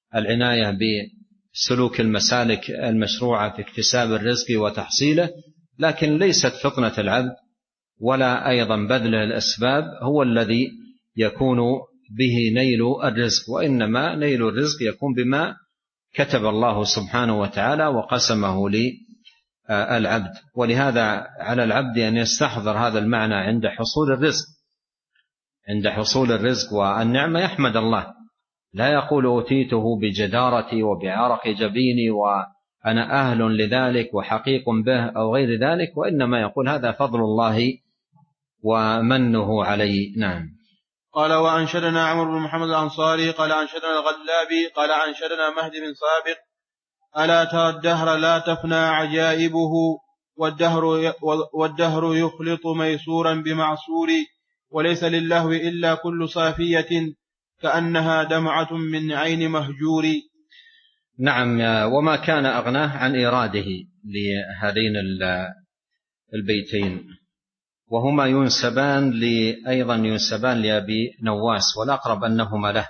والعناية بسلوك المسالك المشروعة في اكتساب الرزق وتحصيله لكن ليست فطنة العبد ولا أيضا بذل الأسباب هو الذي يكون به نيل الرزق، وإنما نيل الرزق يكون بما كتب الله سبحانه وتعالى وقسمه للعبد. ولهذا على العبد أن يستحضر هذا المعنى عند حصول الرزق، عند حصول الرزق والنعمة يحمد الله، لا يقول أوتيته بجدارتي وبعرق جبيني وأنا أهل لذلك وحقيق به أو غير ذلك، وإنما يقول هذا فضل الله ومنه علي. نعم.
قال وأنشدنا عمرو بن محمد الأنصاري قال أنشدنا الغلابي قال أنشدنا مهدي بن سابق ألا ترى الدهر لا تفنى عجائبه والدهر, والدهر يخلط ميسورا بمعسور وليس للهو إلا كل صافية كأنها دمعة من عين مهجور.
نعم. وما كان أغناه عن إراده لهذين البيتين، وهما ينسبان أيضا ينسبان لأبي نواس، والأقرب أنهما له.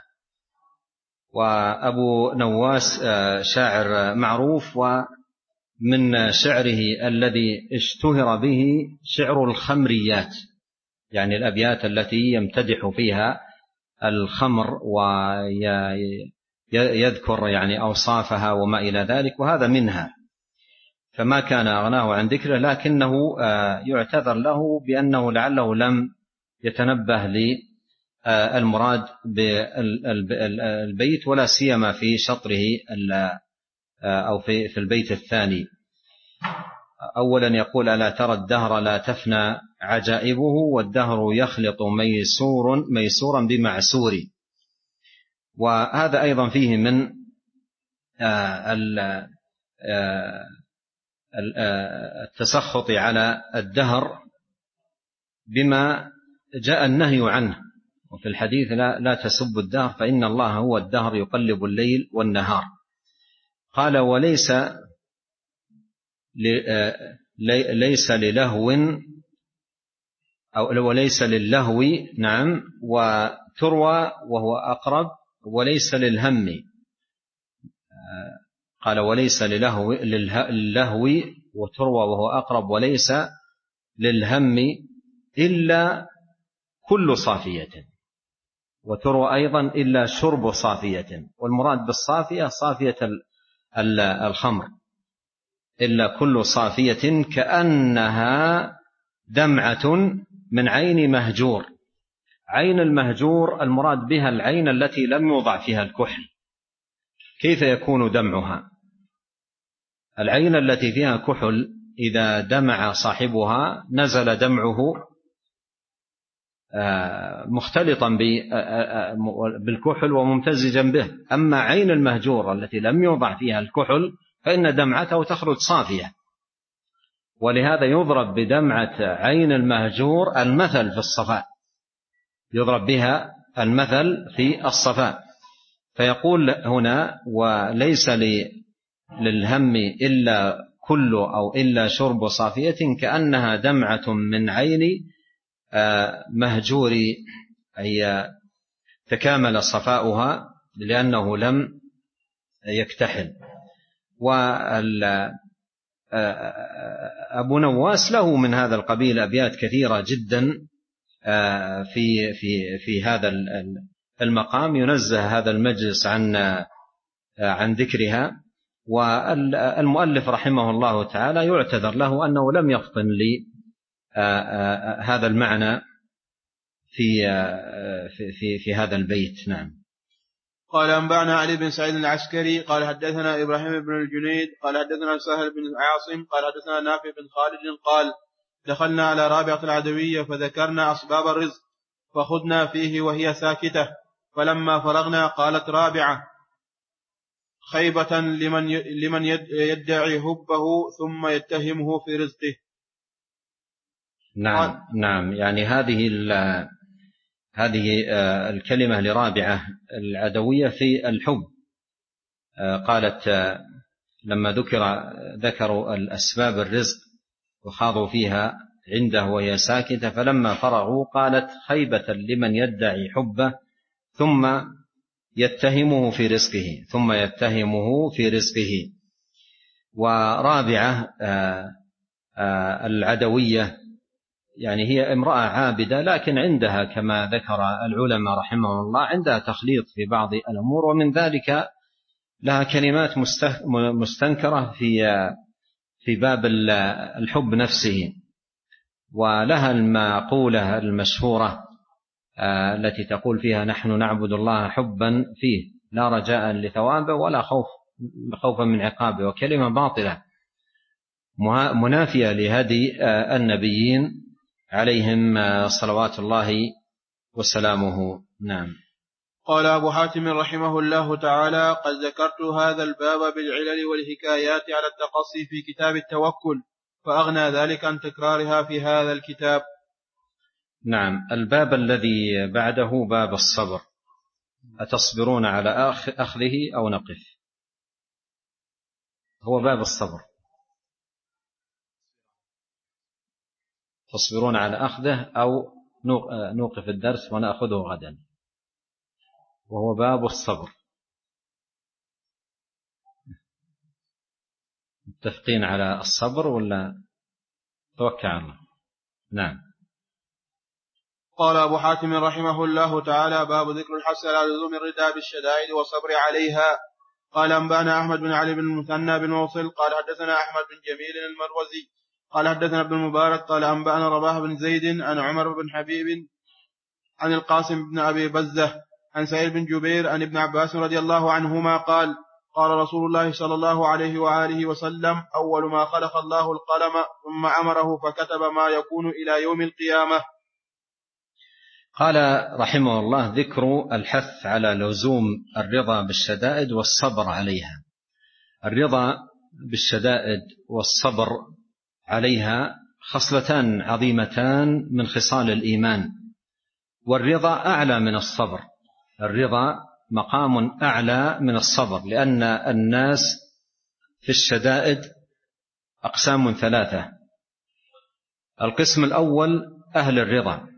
وأبو نواس شاعر معروف، ومن شعره الذي اشتهر به شعر الخمريات، يعني الأبيات التي يمتدح فيها الخمر ويذكر يعني أوصافها وما إلى ذلك، وهذا منها. فما كان أغناه عن ذكره، لكنه يعتذر له بأنه لعله لم يتنبه للمراد بالبيت، ولا سيما في شطره أو في البيت الثاني. أولا يقول ألا ترى الدهر لا تفنى عجائبه والدهر يخلط ميسور ميسورا بمعسور. وهذا أيضا فيه من التسخط على الدهر بما جاء النهي عنه، وفي الحديث لا, لا تسب الدهر فإن الله هو الدهر يقلب الليل والنهار. قال وليس ليس للهو أو وليس للهو نعم وتروى وهو أقرب وليس للهم. قال وليس للهو للهو وتروى وهو أقرب وليس للهم إلا كل صافية، وتروى أيضا إلا شرب صافية، والمراد بالصافية صافية الخمر، إلا كل صافية كأنها دمعة من عين مهجور. عين المهجور المراد بها العين التي لم يوضع فيها الكحل. كيف يكون دمعها؟ العين التي فيها كحل إذا دمع صاحبها نزل دمعه مختلطا بالكحل وممتزجا به. أما عين المهجور التي لم يوضع فيها الكحل فإن دمعته تخرج صافية. ولهذا يضرب بدمعة عين المهجور المثل في الصفاء، يضرب بها المثل في الصفاء. فيقول هنا وليس للهم إلا كل أو إلا شرب صافية كأنها دمعة من عين مهجور، أي تكامل صفاؤها لأنه لم يكتحل. وأبو نواس له من هذا القبيل أبيات كثيرة جدا في في في هذا المقام، ينزه هذا المجلس عن عن ذكرها. والمؤلف رحمه الله تعالى يعتذر له أنه لم يفطن لهذا المعنى في في في هذا البيت. نعم.
قال أنبأنا علي بن سعيد العسكري قال حدثنا إبراهيم بن الجنيد قال حدثنا سهل بن عاصم قال حدثنا نافع بن خالد قال دخلنا على رابعة العدوية فذكرنا أسباب الرزق فخذنا فيه وهي ساكتة، فلما فرغنا قالت رابعة خيبة لمن لمن يدعي حبه ثم يتهمه في رزقه.
نعم نعم. يعني هذه هذه الكلمة لرابعة العدوية في الحب. قالت لما ذكر ذكروا الأسباب الرزق وخاضوا فيها عنده وهي ساكتة، فلما فرغوا قالت خيبة لمن يدعي حبه ثم يتهمه في رزقه ثم يتهمه في رزقه. ورابعة العدوية، يعني هي امرأة عابدة لكن عندها كما ذكر العلماء رحمه الله عندها تخليط في بعض الأمور، ومن ذلك لها كلمات مستنكرة في في باب الحب نفسه، ولها المقولة المشهورة التي تقول فيها: نحن نعبد الله حبا فيه لا رجاء لثوابه ولا خوف خوفا من عقابه، وكلمة باطلة منافية لهدي النبيين عليهم صلوات الله وسلامه. نعم.
قال أبو حاتم رحمه الله تعالى: قد ذكرت هذا الباب بالعلل والحكايات على التقصي في كتاب التوكل، فأغنى ذلك عن تكرارها في هذا الكتاب.
نعم. الباب الذي بعده باب الصبر. أتصبرون على أخذه أو نقف؟ هو باب الصبر. تصبرون على أخذه أو نوقف الدرس ونأخذه غدا، وهو باب الصبر. متفقين على الصبر ولا توكل على الله؟ نعم.
قال أبو حاتم رحمه الله تعالى: باب ذكر الحث على لزوم الرداء بالشدائد والصبر عليها. قال أنبأنا أحمد بن علي بن المثنى بن وصل قال حدثنا أحمد بن جميل المروزي قال حدثنا ابن المبارك قال أنبأنا رباح بن زيد عن عمر بن حبيب عن القاسم بن أبي بزة عن سعيد بن جبير عن ابن عباس رضي الله عنهما قال: قال رسول الله صلى الله عليه وآله وسلم: أول ما خلق الله القلم ثم أمره فكتب ما يكون إلى يوم القيامة.
قال رحمه الله: ذكر الحث على لزوم الرضا بالشدائد والصبر عليها. الرضا بالشدائد والصبر عليها خصلتان عظيمتان من خصال الإيمان، والرضا أعلى من الصبر. الرضا مقام أعلى من الصبر، لأن الناس في الشدائد أقسام ثلاثة. القسم الأول أهل الرضا،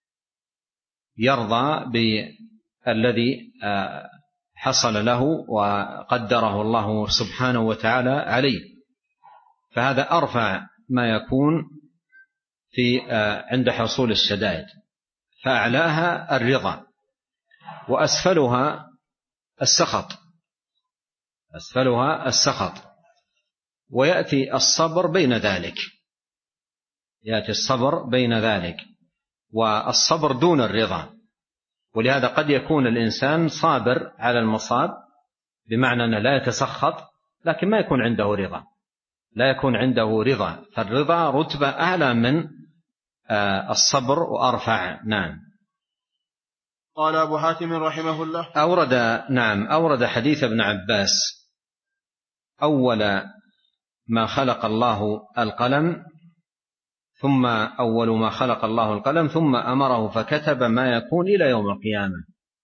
يرضى بالذي حصل له وقدره الله سبحانه وتعالى عليه، فهذا أرفع ما يكون في عند حصول الشدائد، فأعلاها الرضا، وأسفلها السخط أسفلها السخط ويأتي الصبر بين ذلك يأتي الصبر بين ذلك والصبر دون الرضا. ولهذا قد يكون الإنسان صابر على المصاب، بمعنى أنه لا يتسخط، لكن ما يكون عنده رضا لا يكون عنده رضا فالرضا رتبة أعلى من الصبر وأرفع. نعم.
قال أبو حاتم رحمه الله:
أورد نعم أورد حديث ابن عباس: أول ما خلق الله القلم ثم أول ما خلق الله القلم ثم أمره فكتب ما يكون إلى يوم القيامة.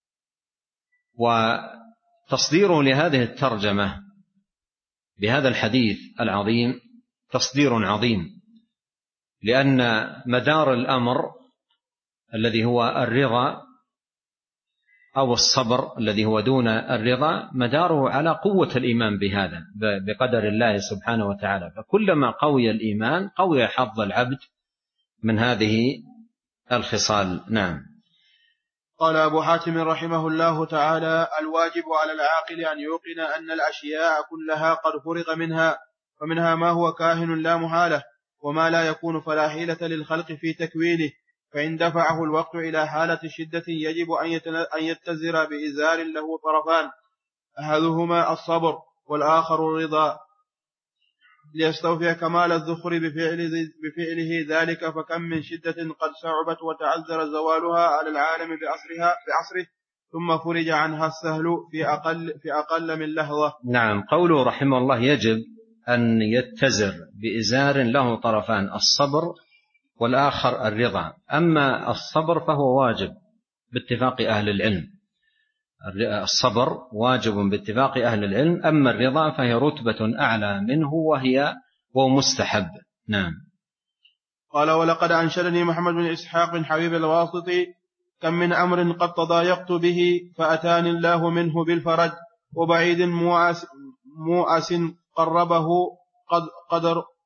وتصديره لهذه الترجمة بهذا الحديث العظيم تصدير عظيم، لأن مدار الأمر الذي هو الرضا أو الصبر الذي هو دون الرضا مداره على قوة الإيمان بهذا بقدر الله سبحانه وتعالى، فكلما قوي الإيمان قوي حظ العبد من هذه الخصال. نعم.
قال أبو حاتم رحمه الله تعالى: الواجب على العاقل أن يوقن أن الأشياء كلها قد فرغ منها، فمنها ما هو كاهن لا محالة، وما لا يكون فلا حيلة للخلق في تكوينه، فإن دفعه الوقت إلى حالة شدة يجب أن يتزر بإزار له طرفان، أحدهما الصبر والآخر الرضا، ليستوفي كمال الذخر بفعله, بفعله ذلك. فكم من شدة قد صعبت وتعذر زوالها على العالم بأسرها بعصره ثم فرج عنها السهل في أقل, في أقل من لحظة.
نعم. قوله رحمه الله: يجب أن يتزر بإزار له طرفان، الصبر والآخر الرضا. أما الصبر فهو واجب باتفاق أهل العلم، الصبر واجب باتفاق أهل العلم، أما الرضا فهي رتبة أعلى منه وهي ومستحب. نعم.
قال: ولقد أنشدني محمد بن إسحاق بن حبيب الواسطي: كم من أمر قد تضايقت به فأتاني الله منه بالفرج، وبعيد مؤس قربه قد قدر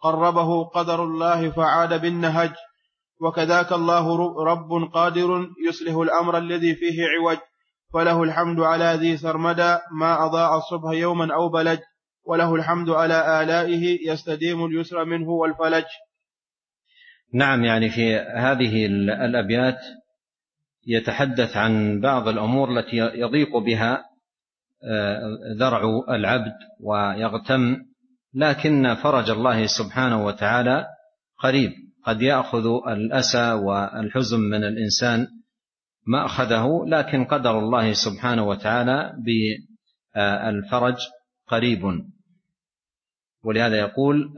قربه قدر الله فعاد بالنهج. وكذاك الله رب قادر يصلح الأمر الذي فيه عوج، فله الحمد على ذي سرمدى ما أضاء الصبح يوما أو بلج، وله الحمد على آلائه يستديم اليسر منه والفلج.
نعم، يعني في هذه الأبيات يتحدث عن بعض الأمور التي يضيق بها ذرع العبد ويغتم، لكن فرج الله سبحانه وتعالى قريب. قد يأخذ الأسى والحزن من الإنسان ما أخذه، لكن قدر الله سبحانه وتعالى بالفرج قريب. ولهذا يقول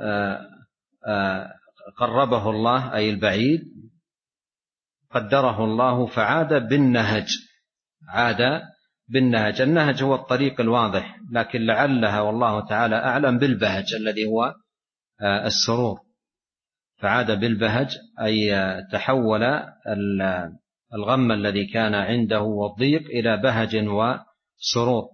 قربه الله أي البعيد، قدره الله فعاد بالنهج. عاد بالنهج، النهج هو الطريق الواضح، لكن لعلها والله تعالى أعلم بالبهج الذي هو السرور. فعاد بالبهج أي تحول الغم الذي كان عنده والضيق إلى بهج وسرور.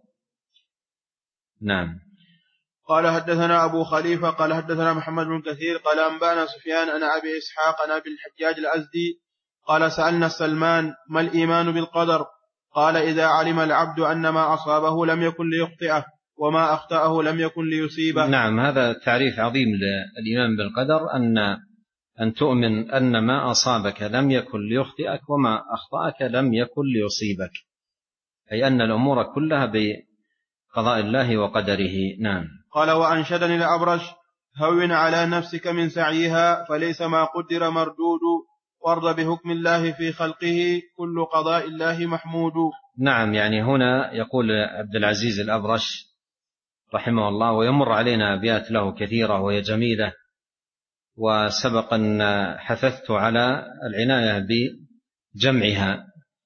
نعم.
قال حدثنا أبو خليفة قال حدثنا محمد بن كثير قال أنبانا سفيان أنا أبي إسحاق أنا أبي الحجاج الأزدي قال سألنا السلمان ما الإيمان بالقدر؟ قال إذا علم العبد أن ما أصابه لم يكن ليخطئه وما أخطأه لم يكن ليصيبه.
نعم، هذا تعريف عظيم للإيمان بالقدر، أن أن تؤمن أن ما أصابك لم يكن ليخطئك وما أخطأك لم يكن ليصيبك، أي أن الأمور كلها بقضاء الله وقدره. نعم.
قال وأنشدني الأبرش هون على نفسك من سعيها فليس ما قدر مردود وارض بحكم الله في خلقه كل قضاء الله محمود.
نعم، يعني هنا يقول عبد العزيز الأبرش رحمه الله، ويمر علينا أبيات له كثيرة وهي جميلة، وسبق أن حثثت على العناية بجمعها،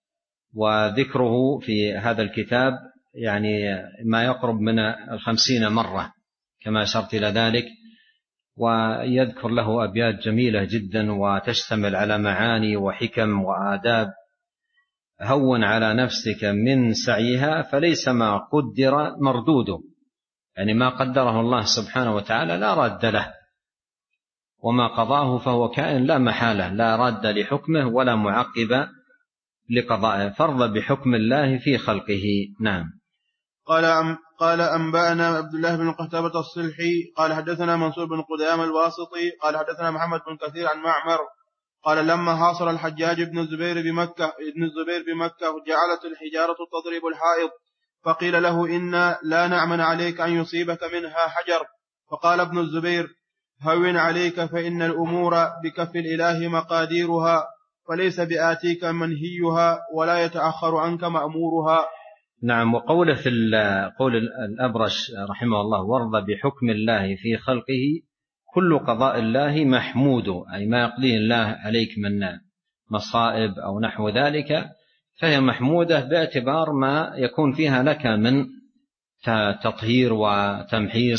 وذكره في هذا الكتاب يعني ما يقرب من الخمسين مرة كما أشرت إلى ذلك، ويذكر له أبيات جميلة جدا وتشتمل على معاني وحكم وآداب. هون على نفسك من سعيها فليس ما قدر مردوده، يعني ما قدره الله سبحانه وتعالى لا راد له، وما قضاه فهو كائن لا محالة، لا راد لحكمه ولا معقب لقضائه، فرض بحكم الله في خلقه. نعم.
قال أم قال أنبأنا عبد الله بن قتيبة الصلحي قال حدثنا منصور بن قدامة الواسطي قال حدثنا محمد بن كثير عن معمر قال لما حاصر الحجاج بن الزبير بمكة ابن الزبير بمكة جعلت الحجارة تضرب الحائط، فقيل له إنا لا نأمن عليك أن يصيبك منها حجر، فقال ابن الزبير هون عليك فإن الأمور بكف الإله مقاديرها فليس بآتيك منهيها ولا يتأخر عنك مأمورها.
نعم. وقوله في قول الأبرش رحمه الله وارض بحكم الله في خلقه كل قضاء الله محمود، أي ما يقضيه الله عليك من مصائب أو نحو ذلك فهي محمودة باعتبار ما يكون فيها لك من تطهير وتمحيص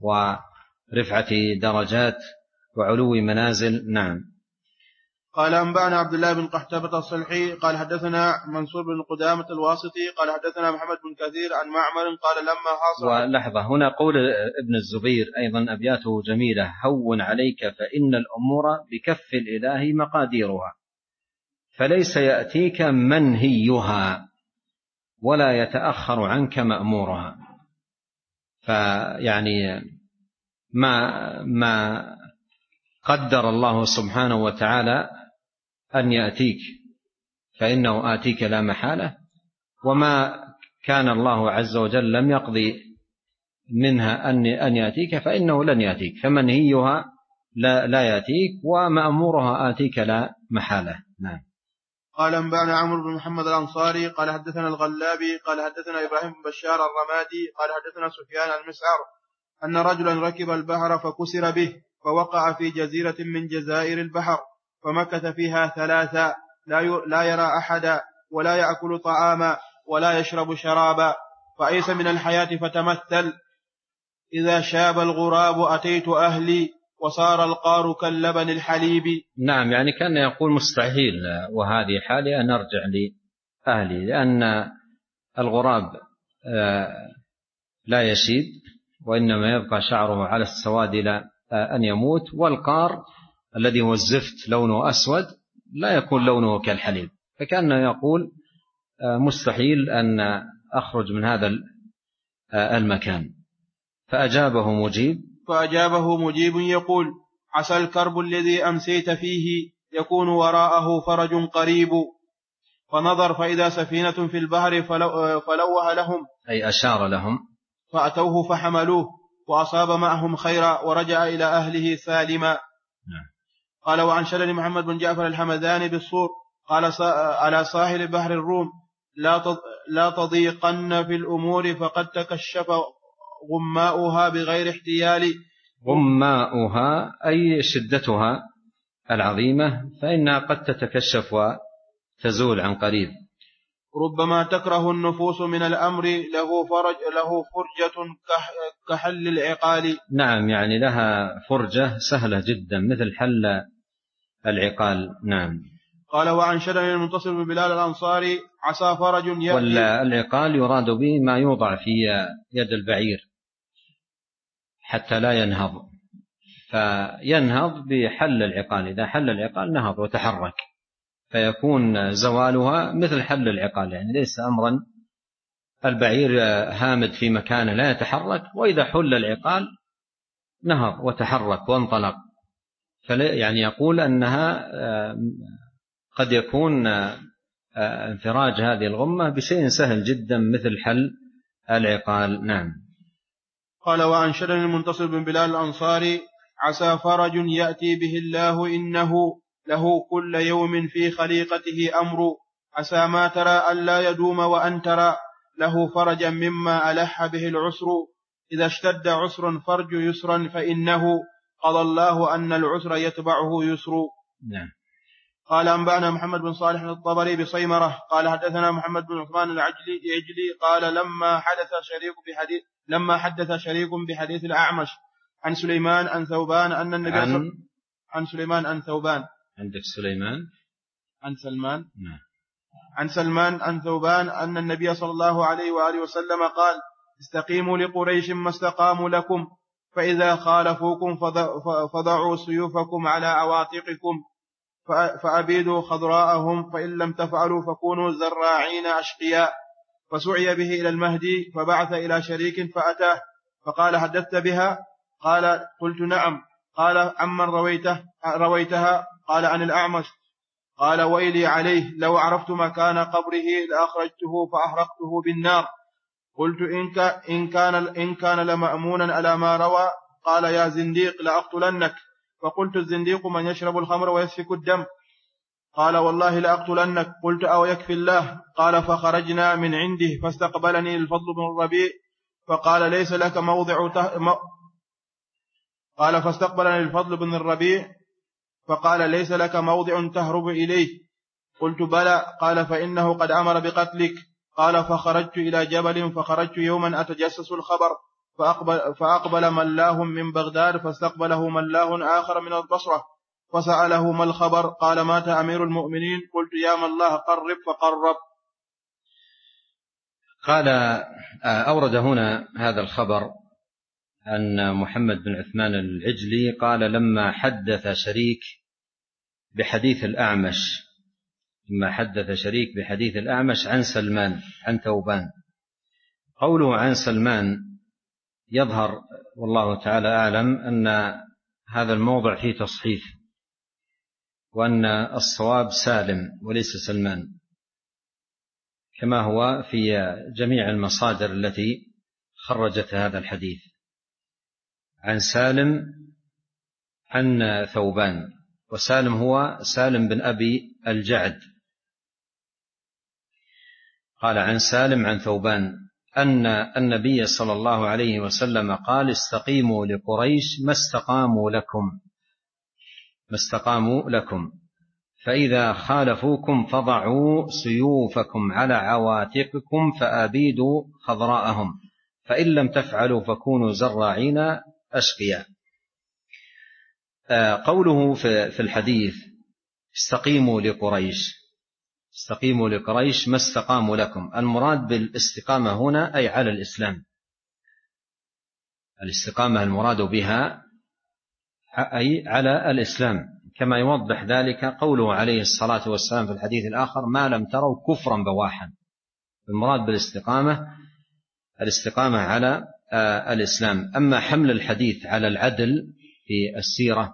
ورفعة درجات وعلو منازل. نعم.
قال أنبأنا عبد الله بن قحتبة الصلحي قال حدثنا منصور بن قدامة الواسطي قال حدثنا محمد بن كثير عن معمر قال لما حاصل.
ولحظة، هنا قول ابن الزبير أيضا أبياته جميلة، هون عليك فإن الأمور بكف الإله مقاديرها فليس يأتيك منهيها ولا يتأخر عنك مأمورها. فيعني ما ما قدر الله سبحانه وتعالى أن يأتيك فإنه آتيك لا محالة، وما كان الله عز وجل لم يقضي منها أن يأتيك فإنه لن يأتيك، فمنهيها لا, لا يأتيك ومأمورها آتيك لا محالة. نعم.
قال أنبأنا عمرو بن محمد الأنصاري قال حدثنا الغلابي قال حدثنا إبراهيم بن بشار الرمادي قال حدثنا سفيان المسعر أن رجلا ركب البحر فكسر به فوقع في جزيرة من جزائر البحر فمكث فيها ثلاثا لا يرى أحدا ولا يأكل طعاما ولا يشرب شرابا، فأيس من الحياة فتمثل إذا شاب الغراب أتيت أهلي وصار القار كاللبن الحليب.
نعم، يعني كان يقول مستحيل وهذه حالي أن أرجع لأهلي، لأن الغراب لا يشيب وإنما يبقى شعره على السواد أن يموت. والقار الذي هو الزفت لونه أسود لا يكون لونه كالحليب، فكان يقول مستحيل أن أخرج من هذا المكان. فأجابه مجيب
فأجابه مجيب يقول: عسى الكرب الذي أمسيت فيه يكون وراءه فرج قريب. فنظر فإذا سفينة في البحر فلو فلوه لهم،
أي أشار لهم،
فأتوه فحملوه وأصاب معهم خيرا ورجع إلى أهله سالما.
نعم.
قال: وعن شلل محمد بن جعفر الحمداني بالصور قال: على ساحل بحر الروم لا تضيقن في الأمور فقد تكشف غماؤها بغير احتيال.
غماؤها أي شدتها العظيمة، فإنها قد تتكشف وتزول عن قريب.
ربما تكره النفوس من الأمر له فرج له فرجة كحل العقال.
نعم، يعني لها فرجة سهلة جدا مثل حل العقال. نعم.
قال: وعن شلل المنتصر بن بلال الأنصاري عسى فرج يأتي.
والعقال يراد به ما يوضع في يد البعير حتى لا ينهض، فينهض بحل العقال، إذا حل العقال نهض وتحرك، فيكون زوالها مثل حل العقال، يعني ليس أمرا البعير هامد في مكانه لا يتحرك، وإذا حل العقال نهض وتحرك وانطلق. يعني يقول أنها قد يكون انفراج هذه الغمة بشيء سهل جدا مثل حل العقال. نعم.
قال: وعن شلل المنتصر بن بلال الأنصاري عسى فرج يأتي به الله إنه له كل يوم في خليقته أمر. عسى ما ترى ألا يدوم وأن ترى له فرجا مما ألح به العسر. إذا اشتد عسر فرج يسرا فإنه قضى الله أن العسر يتبعه يسر.
نعم.
قال: أنبأنا محمد بن صالح الطبري بصيمرة قال: حدثنا محمد بن عثمان العجلي قال: لما حدث شريك بحديث لما حدث شريك بحديث الأعمش عن سليمان عن ثوبان أن النبي
عن,
صل... عن سليمان عن ثوبان
عندك سليمان
عن سلمان
نعم.
عن سلمان عن ثوبان أن النبي صلى الله عليه وآله وسلم قال: استقيموا لقريش ما استقاموا لكم، فإذا خالفوكم فضعوا سيوفكم على عواتقكم فأبيدوا خضراءهم، فإن لم تفعلوا فكونوا زراعين أشقياء. فسعي به إلى المهدي فبعث إلى شريك فأتاه فقال: حدثت بها؟ قال: قلت نعم. قال: عمن رويته رويتها؟ قال: عن الأعمش. قال: ويلي عليه لو عرفت مكان قبره لأخرجته فأحرقته بالنار. قلت: إن كان, إن كان لمأمونا على ما روى. قال: يا زنديق لأقتلنك. فقلت: الزنديق من يشرب الخمر ويسفك الدم. قال: والله لأقتلنك. قلت: أو يكفي الله. قال: فخرجنا من عنده فاستقبلني الفضل بن الربيع فقال: ليس لك موضع ته... م... قال: فاستقبلني الفضل بن الربيع فقال: ليس لك موضع تهرب إليه. قلت: بلى. قال: فإنه قد أمر بقتلك. قال: فخرجت إلى جبل فخرجت يوما أتجسس الخبر فأقبل, فأقبل ملاه من بغداد فاستقبله ملاه آخر من البصرة فسأله ما الخبر؟ قال: مات أمير المؤمنين. قلت: يا من الله قرب. فقرب.
قال أورد هنا هذا الخبر أن محمد بن عثمان العجلي قال: لما حدث شريك بحديث الأعمش لما حدث شريك بحديث الأعمش عن سلمان عن ثوبان. قوله عن سلمان يظهر والله تعالى أعلم أن هذا الموضع فيه تصحيف، وأن الصواب سالم وليس سلمان، كما هو في جميع المصادر التي خرجت هذا الحديث، عن سالم عن ثوبان. وسالم هو سالم بن أبي الجعد. قال: عن سالم عن ثوبان أن النبي صلى الله عليه وسلم قال: استقيموا لقريش ما استقاموا لكم ما استقاموا لكم فإذا خالفوكم فضعوا سيوفكم على عواتقكم فأبيدوا خضراءهم، فإن لم تفعلوا فكونوا زراعين أشقياء. قوله في الحديث استقيموا لقريش استقيموا لقريش ما استقاموا لكم، المراد بالاستقامة هنا أي على الإسلام. الاستقامة المراد بها أي على الإسلام، كما يوضح ذلك قوله عليه الصلاة والسلام في الحديث الآخر: ما لم تروا كفرا بواحا. المراد بالاستقامة الاستقامة على الإسلام. أما حمل الحديث على العدل في السيرة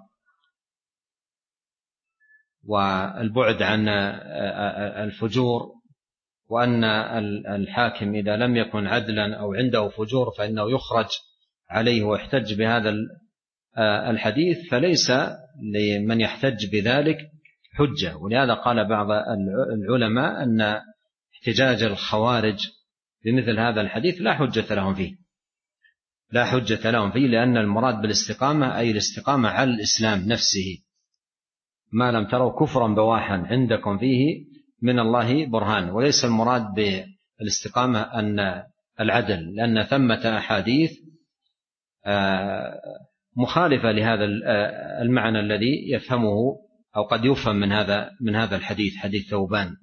والبعد عن الفجور، وأن الحاكم إذا لم يكن عدلا أو عنده فجور فإنه يخرج عليه ويحتج بهذا الحديث، فليس لمن يحتج بذلك حجة. ولهذا قال بعض العلماء أن احتجاج الخوارج بمثل هذا الحديث لا حجة لهم فيه لا حجة لهم فيه لأن المراد بالاستقامة أي الاستقامة على الإسلام نفسه. ما لم تروا كفرا بواحا عندكم فيه من الله برهان. وليس المراد بالاستقامة أن العدل، لأن ثمة أحاديث مخالفة لهذا المعنى الذي يفهمه أو قد يفهم من هذا من هذا الحديث، حديث ثوبان،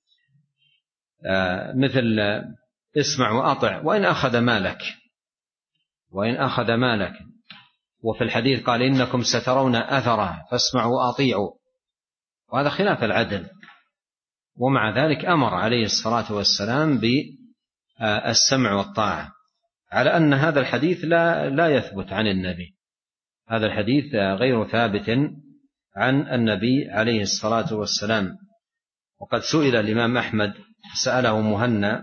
مثل اسمع وأطع وإن أخذ مالك وإن أخذ مالك وفي الحديث قال: إنكم سترون أثره فاسمعوا وأطيعوا، وهذا خلاف العدل. ومع ذلك أمر عليه الصلاة والسلام بالسمع والطاعة، على أن هذا الحديث لا لا يثبت عن النبي. هذا الحديث غير ثابت عن النبي عليه الصلاة والسلام. وقد سئل الإمام أحمد، سأله مهنا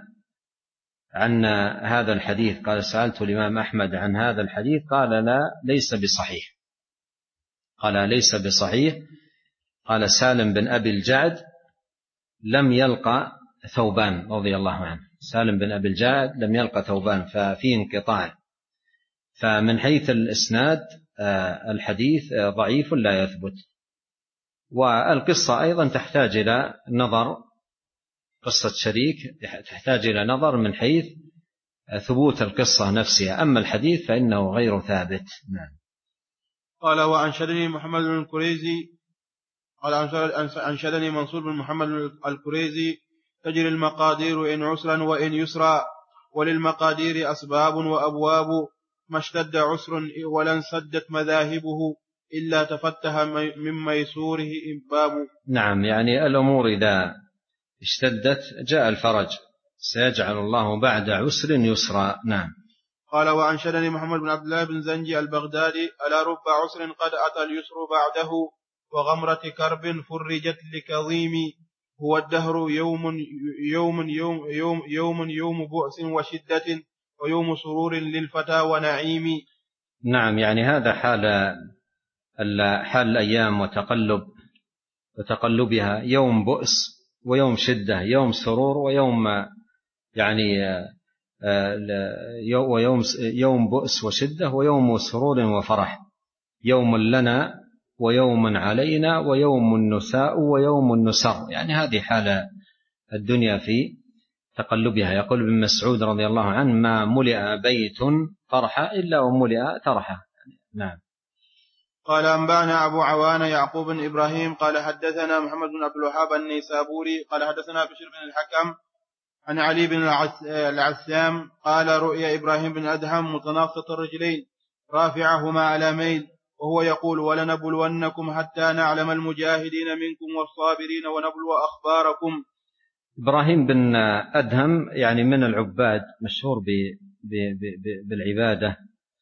عن هذا الحديث، قال: سألت الإمام أحمد عن هذا الحديث، قال: لا ليس بصحيح. قال: ليس بصحيح. قال: سالم بن أبي الجعد لم يلقى ثوبان رضي الله عنه. سالم بن أبي الجعد لم يلقى ثوبان، ففي انقطاع. فمن حيث الإسناد الحديث ضعيف لا يثبت. والقصة أيضا تحتاج إلى نظر، قصة شريك تحتاج إلى نظر من حيث ثبوت القصة نفسها. أما الحديث فإنه غير ثابت. نعم.
قال: وأنشدني محمد بن الكريزي قال أنشدني منصور بن محمد الكريزي: تجري المقادير إن عسرا وإن يسرا، وللمقادير أسباب وأبواب، ما اشتد عسر ولن سدت مذاهبه، إلا تفتح من ميسوره باب.
نعم، يعني الأمور إذا اشتدت جاء الفرج، سيجعل الله بعد عسر يسرا. نعم.
قال: وأنشدني محمد بن عبد الله بن زنجي البغدادي: ألا رب عسر قد أتى اليسر بعده، وغمرة كرب فرجت لكظيم، هو الدهر يوم يوم يوم يوم يوم, يوم بؤس وشدة، ويوم سرور للفتى ونعيم.
نعم، يعني هذا حال حال الأيام وتقلب وتقلبها، يوم بؤس ويوم شدة، يوم سرور ويوم يعني ويوم يوم بؤس وشدة ويوم سرور وفرح، يوم لنا ويوم علينا ويوم نساء ويوم نسر. يعني هذه حال الدنيا في تقلبها. يقول ابن مسعود رضي الله عنه: ما ملئ بيت فرحا إلا وملئ ترحا. نعم.
قال: أنبأنا أبو عوان يعقوب بن إبراهيم قال حدثنا محمد بن عبد الوهاب النيسابوري قال حدثنا بشير بن الحكم عن علي بن العسام قال: رؤيا إبراهيم بن أدهم متناقط الرجلين رافعهما على ميل، وهو يقول: ولنبلونكم حتى نعلم المجاهدين منكم والصابرين ونبلو أخباركم.
إبراهيم بن أدهم يعني من العباد، مشهور بالعبادة،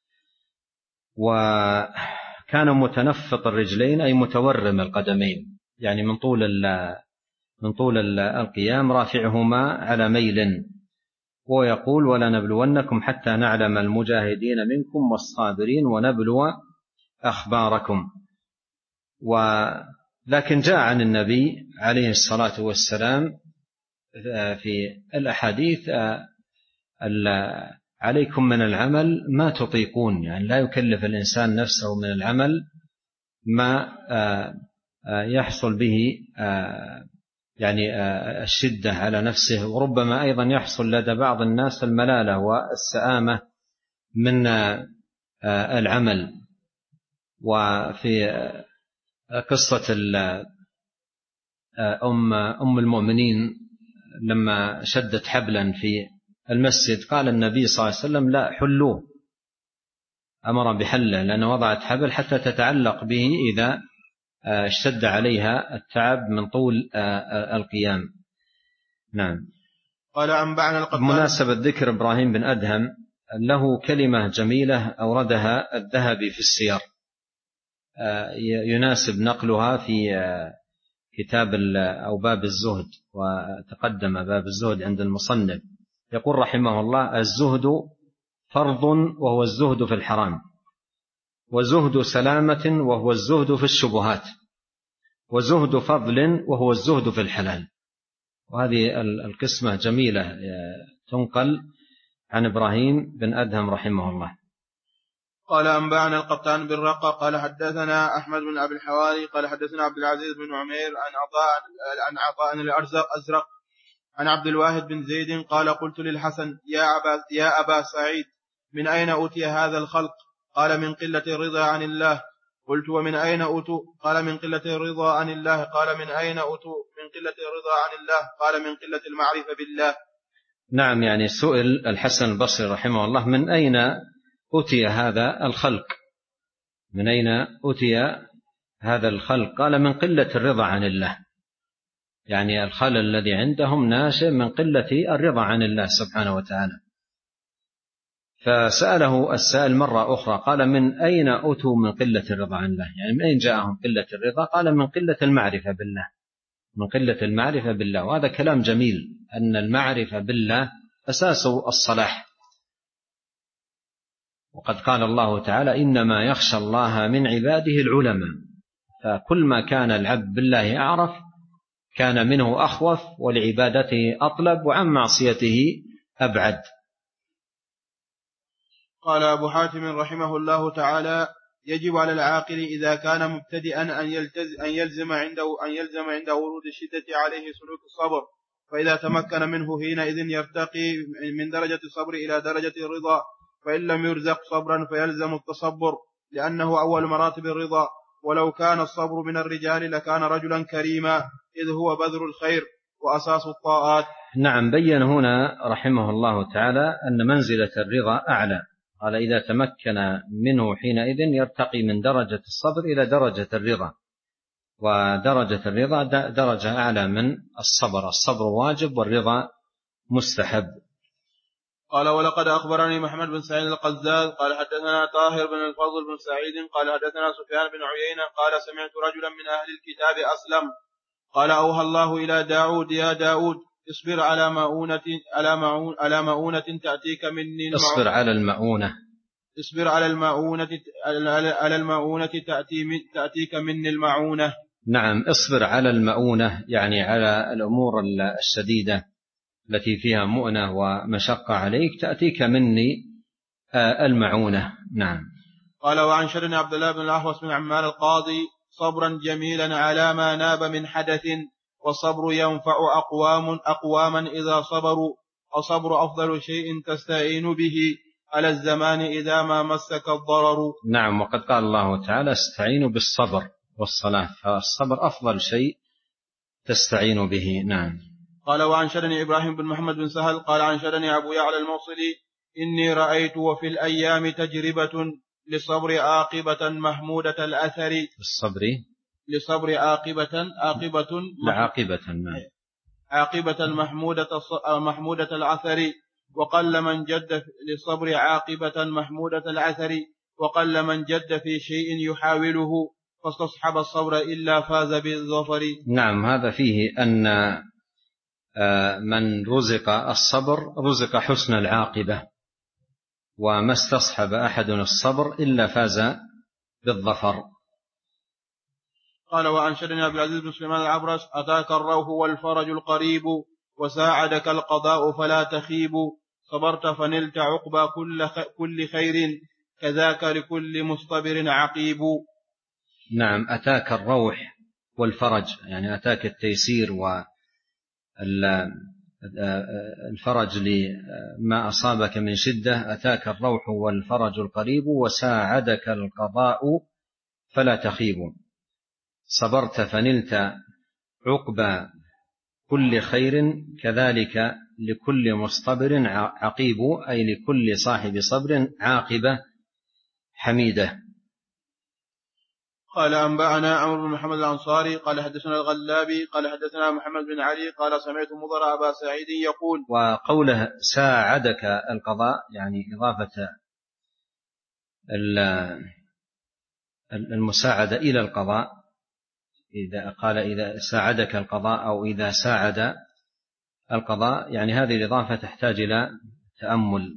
وكان متنفط الرجلين أي متورم القدمين، يعني من طول من طول القيام رافعهما على ميل، ويقول: ولنبلونكم حتى نعلم المجاهدين منكم والصابرين ونبلو أخباركم. ولكن جاء عن النبي عليه الصلاة والسلام في الأحاديث: عليكم من العمل ما تطيقون، يعني لا يكلف الإنسان نفسه من العمل ما يحصل به يعني الشدة على نفسه، وربما أيضا يحصل لدى بعض الناس الملالة والسآمة من العمل. وفي قصة أم أم المؤمنين لما شدت حبلا في المسجد قال النبي صلى الله عليه وسلم: لا، حلوه أمر بحله، لأنه وضعت حبل حتى تتعلق به إذا اشتد عليها التعب من طول القيام. نعم.
قال أنبأنا القطان.
بمناسبة ذكر إبراهيم بن أدهم، له كلمة جميلة أوردها الذهبي في السير يناسب نقلها في كتاب أو باب الزهد، وتقدم باب الزهد عند المصنف. يقول رحمه الله: الزهد فرض وهو الزهد في الحرام، وزهد سلامة وهو الزهد في الشبهات، وزهد فضل وهو الزهد في الحلال. وهذه القسمة جميلة تنقل عن إبراهيم بن أدهم رحمه الله.
قال أنبأنا القطان بن رقة قال حدثنا أحمد بن أبي الحواري قال حدثنا عبد العزيز بن عمير عن عطاء عن عطاء الأزرق عن عبد الواحد بن زيد قال: قلت للحسن: يا أبا, يا أبا سعيد، من أين أوتي هذا الخلق؟ قال: من قلة الرضا عن الله. قلت: ومن أين أوتوا؟ قال: من قلة الرضا عن الله. قال: من أين أوتوا؟ من قلة الرضا عن الله. قال: من قلة المعرفة بالله.
نعم، يعني سئل الحسن البصري رحمه الله: من أين أوتي هذا الخلق؟ من أين أوتي هذا الخلق؟ قال: من قلة الرضا عن الله، يعني الخلل الذي عندهم ناشئ من قلة الرضا عن الله سبحانه وتعالى. فسأله السائل مرة أخرى قال: من أين أوتوا من قلة الرضا عن الله؟ يعني من أين جاءهم قلة الرضا؟ قال: من قلة المعرفة بالله، من قلة المعرفة بالله. وهذا كلام جميل، أن المعرفة بالله أساس الصلاح. وقد قال الله تعالى: إنما يخشى الله من عباده العلماء. فكل ما كان العبد بالله أعرف كان منه أخوف، ولعبادته أطلب، وعن معصيته أبعد.
قال أبو حاتم رحمه الله تعالى: يجب على العاقل إذا كان مبتدئا أن يلزم عنده أن يلزم عند ورود الشدة عليه سلوك الصبر، فإذا تمكن منه حينئذ يرتقي من درجة الصبر إلى درجة الرضا، فإن لم يرزق صبرا فيلزم التصبر، لأنه أول مراتب الرضا. ولو كان الصبر من الرجال لكان رجلا كريما، إذ هو بذر الخير وأساس الطاعات.
نعم، بين هنا رحمه الله تعالى أن منزلة الرضا أعلى. قال: إذا تمكن منه حينئذ يرتقي من درجة الصبر إلى درجة الرضا، ودرجة الرضا درجة أعلى من الصبر. الصبر واجب والرضا مستحب.
قال: ولقد أخبرني محمد بن سعيد القزاز قال حدثنا طاهر بن الفضل بن سعيد قال حدثنا سفيان بن عيينة قال: سمعت رجلا من أهل الكتاب أسلم قال: أوحى الله إلى داود: يا داود، اصبر على مؤونة على مؤونة على مؤونة تأتيك مني المعونة.
اصبر على المؤونة
اصبر على المؤونة على المؤونة تأتي من تأتيك مني المعونة.
نعم، اصبر على المؤونة، يعني على الأمور الشديدة التي فيها مؤنة ومشقة عليك تأتيك مني المعونة. نعم.
قال: وعن شرن عبد الله بن الأحوص بن عمار القاضي: صبرا جميلا على ما ناب من حدث، والصبر ينفع أقوام أقواما إذا صبروا، وصبر أفضل شيء تستعين به على الزمان إذا ما مسك الضرر.
نعم، وقد قال الله تعالى: استعينوا بالصبر والصلاة، فالصبر أفضل شيء تستعين به. نعم.
قال: وعن شرني إبراهيم بن محمد بن سهل قال عن شرني أبو يعلى الموصلي: إني رأيت وفي الأيام تجربة للصبر عاقبة محمودة الأثر.
للصبر
لصبر عاقبة عاقبة
عاقبة
عاقبة محمودة محمودة الأثر، وقل من جد للصبر عاقبة محمودة الأثر، وقل من جد في شيء يحاوله فاستصحب الصبر إلا فاز بالظفر.
نعم، هذا فيه أن من رزق الصبر رزق حسن العاقبة، وما استصحب أحد الصبر إلا فاز بالظفر.
قال: وعن شرنا عبد العزيز بن سليمان العبرس: أتاك الروح والفرج القريب، وساعدك القضاء فلا تخيب، صبرت فنلت عقبى كل خير، كذاك لكل مصطبر عقيب.
نعم، أتاك الروح والفرج، يعني أتاك التيسير والفرج لما أصابك من شدة. أتاك الروح والفرج القريب، وساعدك القضاء فلا تخيب، صبرت فنلت عقبى كل خير، كذلك لكل مصطبر عقيب، أي لكل صاحب صبر عاقبة حميدة.
قال أنبأنا عمرو بن محمد الأنصاري قال حدثنا الغلابي قال حدثنا محمد بن علي قال سمعت مضر أبا سعيد يقول.
وقوله ساعدك القضاء يعني إضافة المساعدة إلى القضاء، إذا قال إذا ساعدك القضاء أو إذا ساعد القضاء، يعني هذه الإضافة تحتاج إلى تأمل.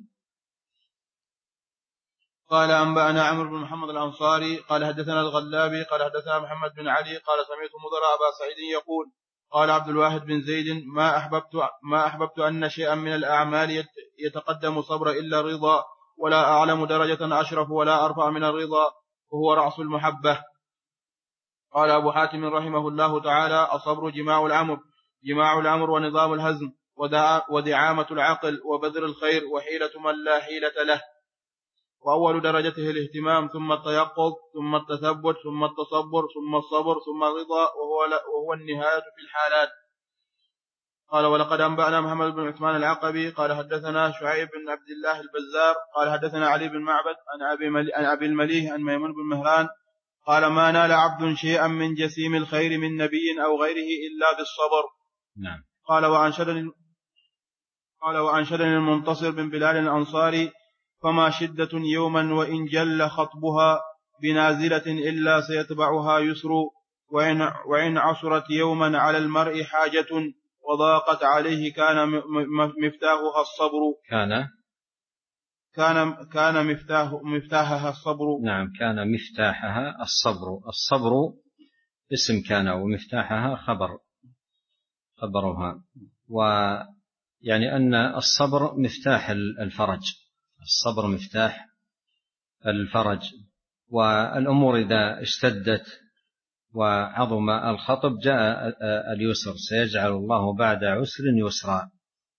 قال أنبأنا عمرو بن محمد الأنصاري قال حدثنا الغلابي قال حدثنا محمد بن علي قال سمعت مضر أبا سعيد يقول قال عبد الواحد بن زيد ما أحببت, ما أحببت أن شيئا من الأعمال يتقدم صبر إلا الرضا، ولا أعلم درجة أشرف ولا أرفع من الرضا، وهو رأس المحبة. قال أبو حاتم رحمه الله تعالى الصبر جماع الأمر جماع الأمر ونظام الهزم ودعامة العقل وبذر الخير وحيلة من لا حيلة له، وأول درجته الاهتمام ثم التيقظ ثم التثبت ثم التصبر ثم الصبر ثم الرضا، وهو, وهو النهاية في الحالات. قال ولقد أنبأنا محمد بن عثمان العقبي قال حدثنا شعيب بن عبد الله البزار قال حدثنا علي بن معبد عن أبي المليه عن ميمون بن مهران قال ما نال عبد شيئا من جسيم الخير من نبي أو غيره إلا بالصبر.
نعم.
قال وأنشدني قال وأنشدني المنتصر بن بلال الأنصاري فما شدة يوما وإن جل خطبها بنازلة إلا سيتبعها يسر، وإن, وإن عصرت يوما على المرء حاجة وضاقت عليه كان مفتاحها الصبر.
كان
كان كان مفتاح مفتاحها الصبر.
نعم كان مفتاحها الصبر. الصبر اسم كان ومفتاحها خبر خبرها، ويعني أن الصبر مفتاح الفرج، الصبر مفتاح الفرج. والأمور إذا اشتدت وعظم الخطب جاء اليسر، سيجعل الله بعد عسر يسرا.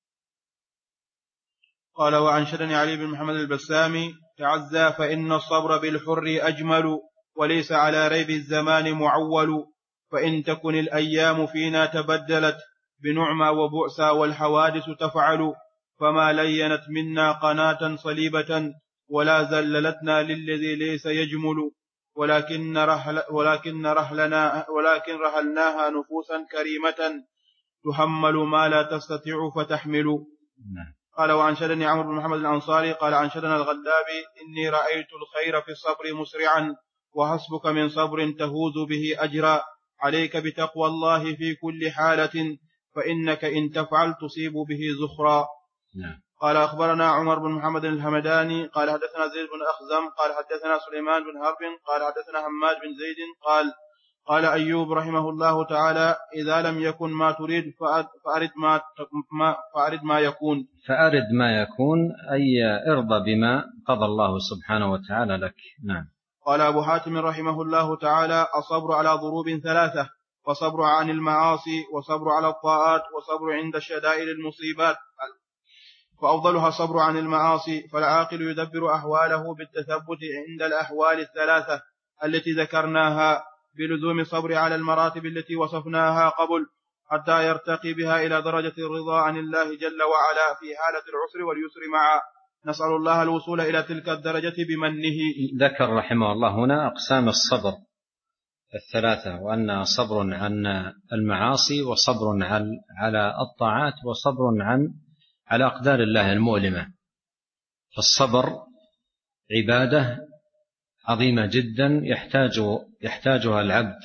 قال وأنشدني علي بن محمد البسامي تعزى فإن الصبر بالحر أجمل وليس على ريب الزمان معول، فإن تكن الأيام فينا تبدلت بنعمى وبؤسى والحوادث تفعل، فما لينت منا قناة صليبة ولا زللتنا للذي ليس يجمل، ولكن, رحل ولكن, رحلنا ولكن رحلناها نفوسا كريمة تحمل ما لا تستطيع فتحمل. قال وأنشدني عمرو بن محمد الأنصاري قال أنشدنا الغلابي إني رأيت الخير في الصبر مسرعا وحسبك من صبر تهوز به أجرا، عليك بتقوى الله في كل حالة فإنك إن تفعل تصيب به زخرا.
نعم.
قال أخبرنا عمر بن محمد الهمداني قال حدثنا زيد بن أخزم قال حدثنا سليمان بن هرب قال حدثنا حماد بن زيد قال قال أيوب رحمه الله تعالى إذا لم يكن ما تريد فأرد ما, فأرد ما يكون
فأرد ما يكون أي ارضى بما قضى الله سبحانه وتعالى لك. نعم.
قال أبو حاتم رحمه الله تعالى الصبر على ضروب ثلاثة، وصبر عن المعاصي وصبر على الطاعات وصبر عند شدائد المصيبات، فأفضلها صبر عن المعاصي، فالعاقل يدبر أحواله بالتثبت عند الأحوال الثلاثة التي ذكرناها بلزوم الصبر على المراتب التي وصفناها قبل حتى يرتقي بها إلى درجة الرضا عن الله جل وعلا في حالة العسر واليسر معا، نسأل الله الوصول إلى تلك الدرجة بمنه.
ذكر رحمه الله هنا أقسام الصبر الثلاثة، وأن صبر عن المعاصي وصبر على الطاعات وصبر عن على أقدار الله المؤلمة. فالصبر عبادة عظيمة جدا يحتاج يحتاجها العبد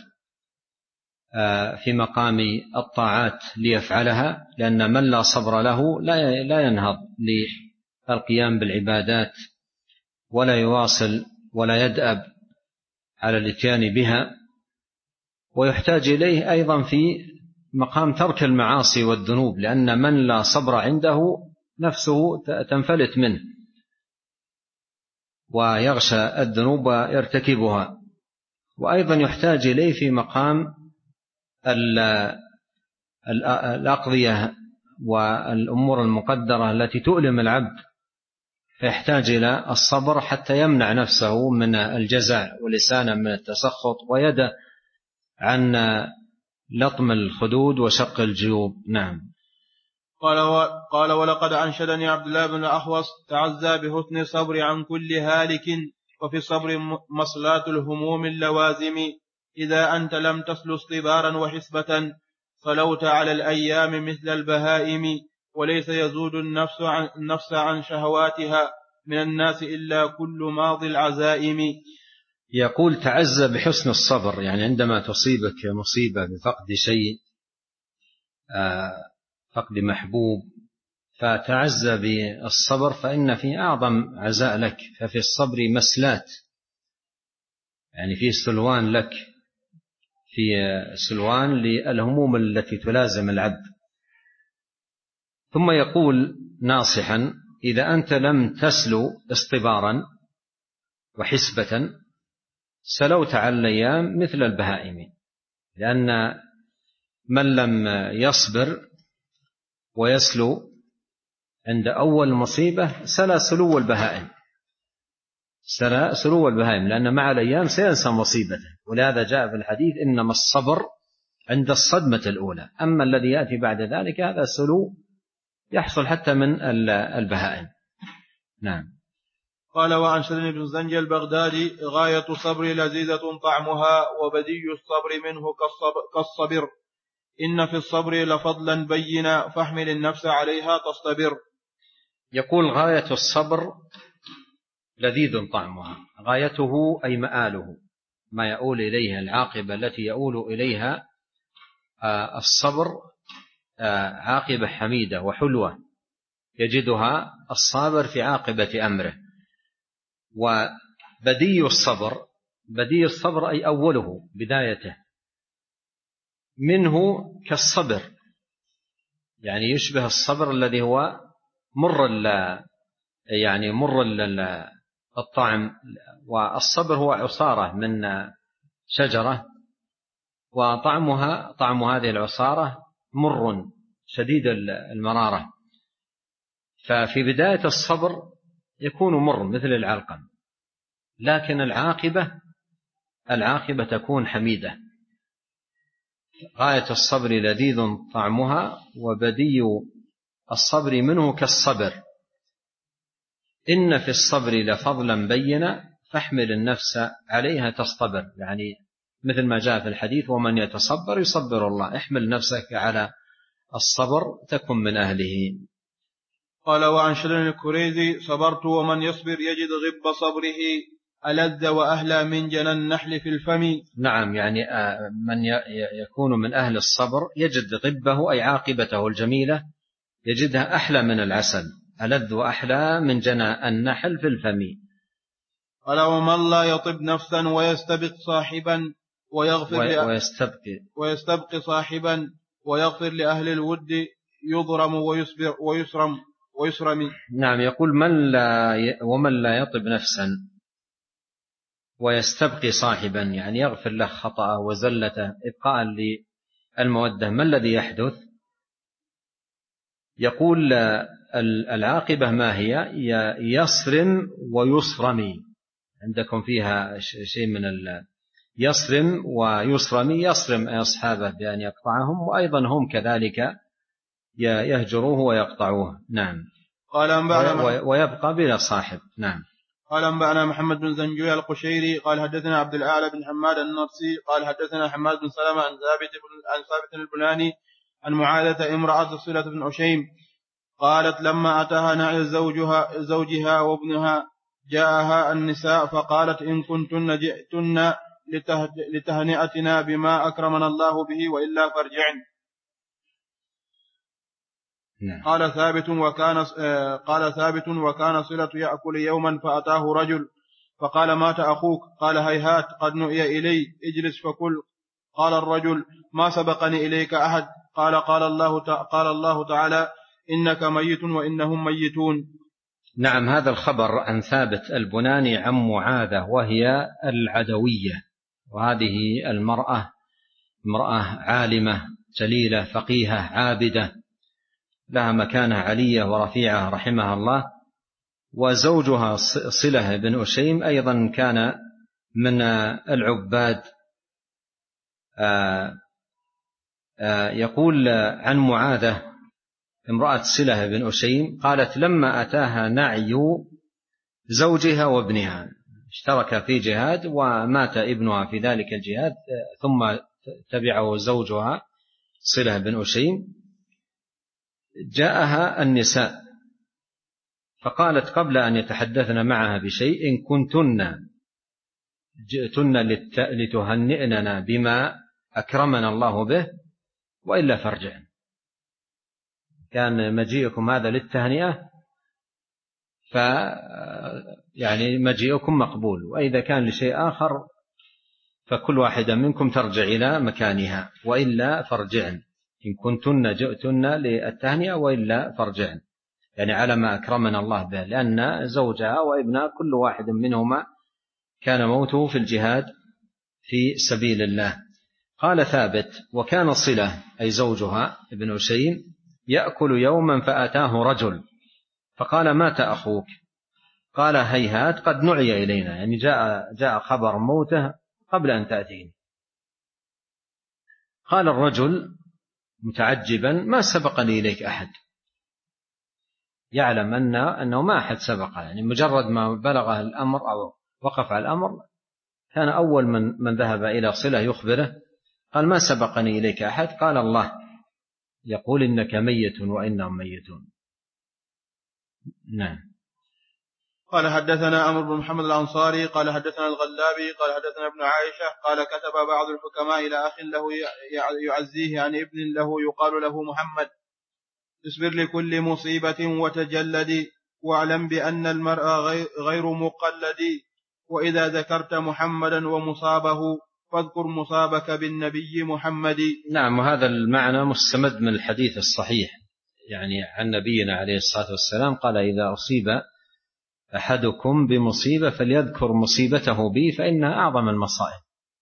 في مقام الطاعات ليفعلها، لأن من لا صبر له لا ينهض للقيام بالعبادات ولا يواصل ولا يدأب على الاتيان بها. ويحتاج إليه أيضا في مقام ترك المعاصي والذنوب، لأن من لا صبر عنده نفسه تنفلت منه ويغشى الذنوب ويرتكبها. وأيضا يحتاج إليه في مقام الأقضية والأمور المقدرة التي تؤلم العبد، فيحتاج إلى الصبر حتى يمنع نفسه من الجزع ولسانا من التسخط ويده عن لطم الخدود وشق الجيوب. نعم.
قال, و... قال ولقد أنشدني عبد الله بن الأحوص تعزى بحسن الصبر عن كل هالك وفي الصبر مصلات الهموم اللوازم. إذا أنت لم تسل اصطبارا وحسبة صلوت على الأيام مثل البهائم. وليس يزود النفس عن, النفس عن شهواتها من الناس إلا كل ماضي العزائم.
يقول تعز بحسن الصبر، يعني عندما تصيبك مصيبة بفقد شيء، فقد محبوب، فتعز بالصبر فإن في أعظم عزاء لك. ففي الصبر مسلات، يعني في سلوان لك، في سلوان للهموم التي تلازم العبد. ثم يقول ناصحا: إذا أنت لم تسلو اصطبارا وحسبة سلوت على الأيام مثل البهائم. لأن من لم يصبر ويسلو عند أول مصيبة سلا سلو البهائم، سلا سلو البهائم، لأن مع الأيام سينسى مصيبته. ولهذا جاء في الحديث: إنما الصبر عند الصدمة الأولى، أما الذي يأتي بعد ذلك هذا سلو يحصل حتى من البهائم. نعم.
قال: وعن شرين بن زنجي البغدادي: غاية الصبر لذيذة طعمها، وبدي الصبر منه كالصبر. إن في الصبر لفضلا بينا، فاحمل النفس عليها تصطبر.
يقول: غاية الصبر لذيذ طعمها. غايته أي مآله، ما يؤول إليها، العاقبة التي يؤول إليها الصبر عاقبة حميدة وحلوة يجدها الصابر في عاقبة أمره. وبدي الصبر، بدي الصبر أي أوله، بدايته، منه كالصبر، يعني يشبه الصبر الذي هو مر يعني مر الطعم. والصبر هو عصارة من شجرة، وطعمها طعم هذه العصارة مر شديد المرارة. ففي بداية الصبر يكون مر مثل العلقم، لكن العاقبة العاقبة تكون حميدة. غاية الصبر لذيذ طعمها، وبدي الصبر منه كالصبر. إن في الصبر لفضلا بينا، فاحمل النفس عليها تصطبر. يعني مثل ما جاء في الحديث: ومن يتصبر يصبر الله. احمل نفسك على الصبر تكن من أهله.
قال: وعن شرين الكريزي: صبرت ومن يصبر يجد غب صبره ألذ وأهلى من جنى النحل في الفم.
نعم، يعني من يكون من أهل الصبر يجد غبه أي عاقبته الجميلة، يجدها أحلى من العسل، ألذ وأحلى من جنى النحل في الفم.
قال: ومن لا يطب نفسا ويستبق صاحبا ويغفر
ويستبقي,
ويستبقي صاحبا ويغفر لأهل الود يضرم ويصبر ويسرم ويسرم.
نعم. يقول: من لا ي... ومن لا يطب نفسا ويستبقي صاحبا، يعني يغفر له خطأه وزلته إبقاء للمودة. ما الذي يحدث؟ يقول: العاقبة ما هي؟ يصرم ويصرمي. عندكم فيها شيء من ال... يصرم ويصرمي. يصرم أصحابه بأن يقطعهم، وأيضا هم كذلك يهجروه ويقطعوه. نعم.
قال: أنبأنا
ويبقى بلا صاحب. نعم.
قال: أنبأنا محمد بن زنجوي القشيري قال: حدثنا عبد الأعلى بن حماد النرسي قال: حدثنا حماد بن سلمة عن ثابت عن ثابت البناني عن معاذة امرأة صلة بن عشيم قالت: لما أتاها نعي زوجها, زوجها وابنها جاءها النساء فقالت: إن كنتن جئتن لتهنئتنا بما أكرمنا الله به وإلا فارجعن.
نعم.
قال ثابت: وكان قال ثابت وكان صلة يأكل يوما فأتاه رجل فقال: مات أخوك؟ قال: هيهات، قد نؤي إلي، اجلس فكل. قال الرجل: ما سبقني إليك أحد؟ قال: قال الله, قال الله تعالى: إنك ميت وإنهم ميتون.
نعم. هذا الخبر عن ثابت البناني عن معاذة، وهي العدوية، وهذه المرأة امرأة عالمة جليلة فقيهة عابدة لها مكانة علية ورفيعة رحمها الله. وزوجها صلة بن أشيم أيضا كان من العباد. آآ آآ يقول عن معاذة امرأة صلة بن أشيم قالت: لما أتاها نعي زوجها وابنها، اشترك في جهاد ومات ابنها في ذلك الجهاد، ثم تبعه زوجها صلة بن أشيم، جاءها النساء فقالت قبل أن يتحدثن معها بشيء: إن كنتن جئتن لتهنئننا بما أكرمنا الله به وإلا فارجعن. كان مجيئكم هذا للتهنئة ف يعني مجيئكم مقبول، وإذا كان لشيء آخر فكل واحدة منكم ترجع إلى مكانها وإلا فارجعن. إن كنتن جئتن للتهنئة وإلا فارجعن، يعني على ما أكرمنا الله به، لأن زوجها وابنها كل واحد منهما كان موته في الجهاد في سبيل الله. قال ثابت: وكان صلة أي زوجها ابن أشيم يأكل يوما فأتاه رجل فقال: مات أخوك؟ قال: هيهات قد نعي إلينا، يعني جاء, جاء خبر موته قبل أن تأتيني. قال الرجل متعجبا: ما سبقني إليك أحد؟ يعلم أن أنه ما أحد سبقه، يعني مجرد ما بلغه الأمر أو وقف على الأمر كان أول من, من ذهب إلى صلة يخبره. قال: ما سبقني إليك أحد؟ قال: الله يقول إنك ميت وإنهم ميتون. نعم.
قال: حدثنا عمرو بن محمد الأنصاري قال حدثنا الغلابي قال حدثنا ابن عائشة قال: كتب بعض الحكماء إلى أخ له يعزيه عن ابن له يقال له محمد: اصبر لكل مصيبة وتجلد، واعلم بأن المرء غير مقلد، وإذا ذكرت محمدا ومصابه فاذكر مصابك بالنبي محمد.
نعم، وهذا المعنى مستمد من الحديث الصحيح، يعني عن نبينا عليه الصلاة والسلام قال: إذا أصيب أحدكم بمصيبة فليذكر مصيبته بي فإنها أعظم المصائب.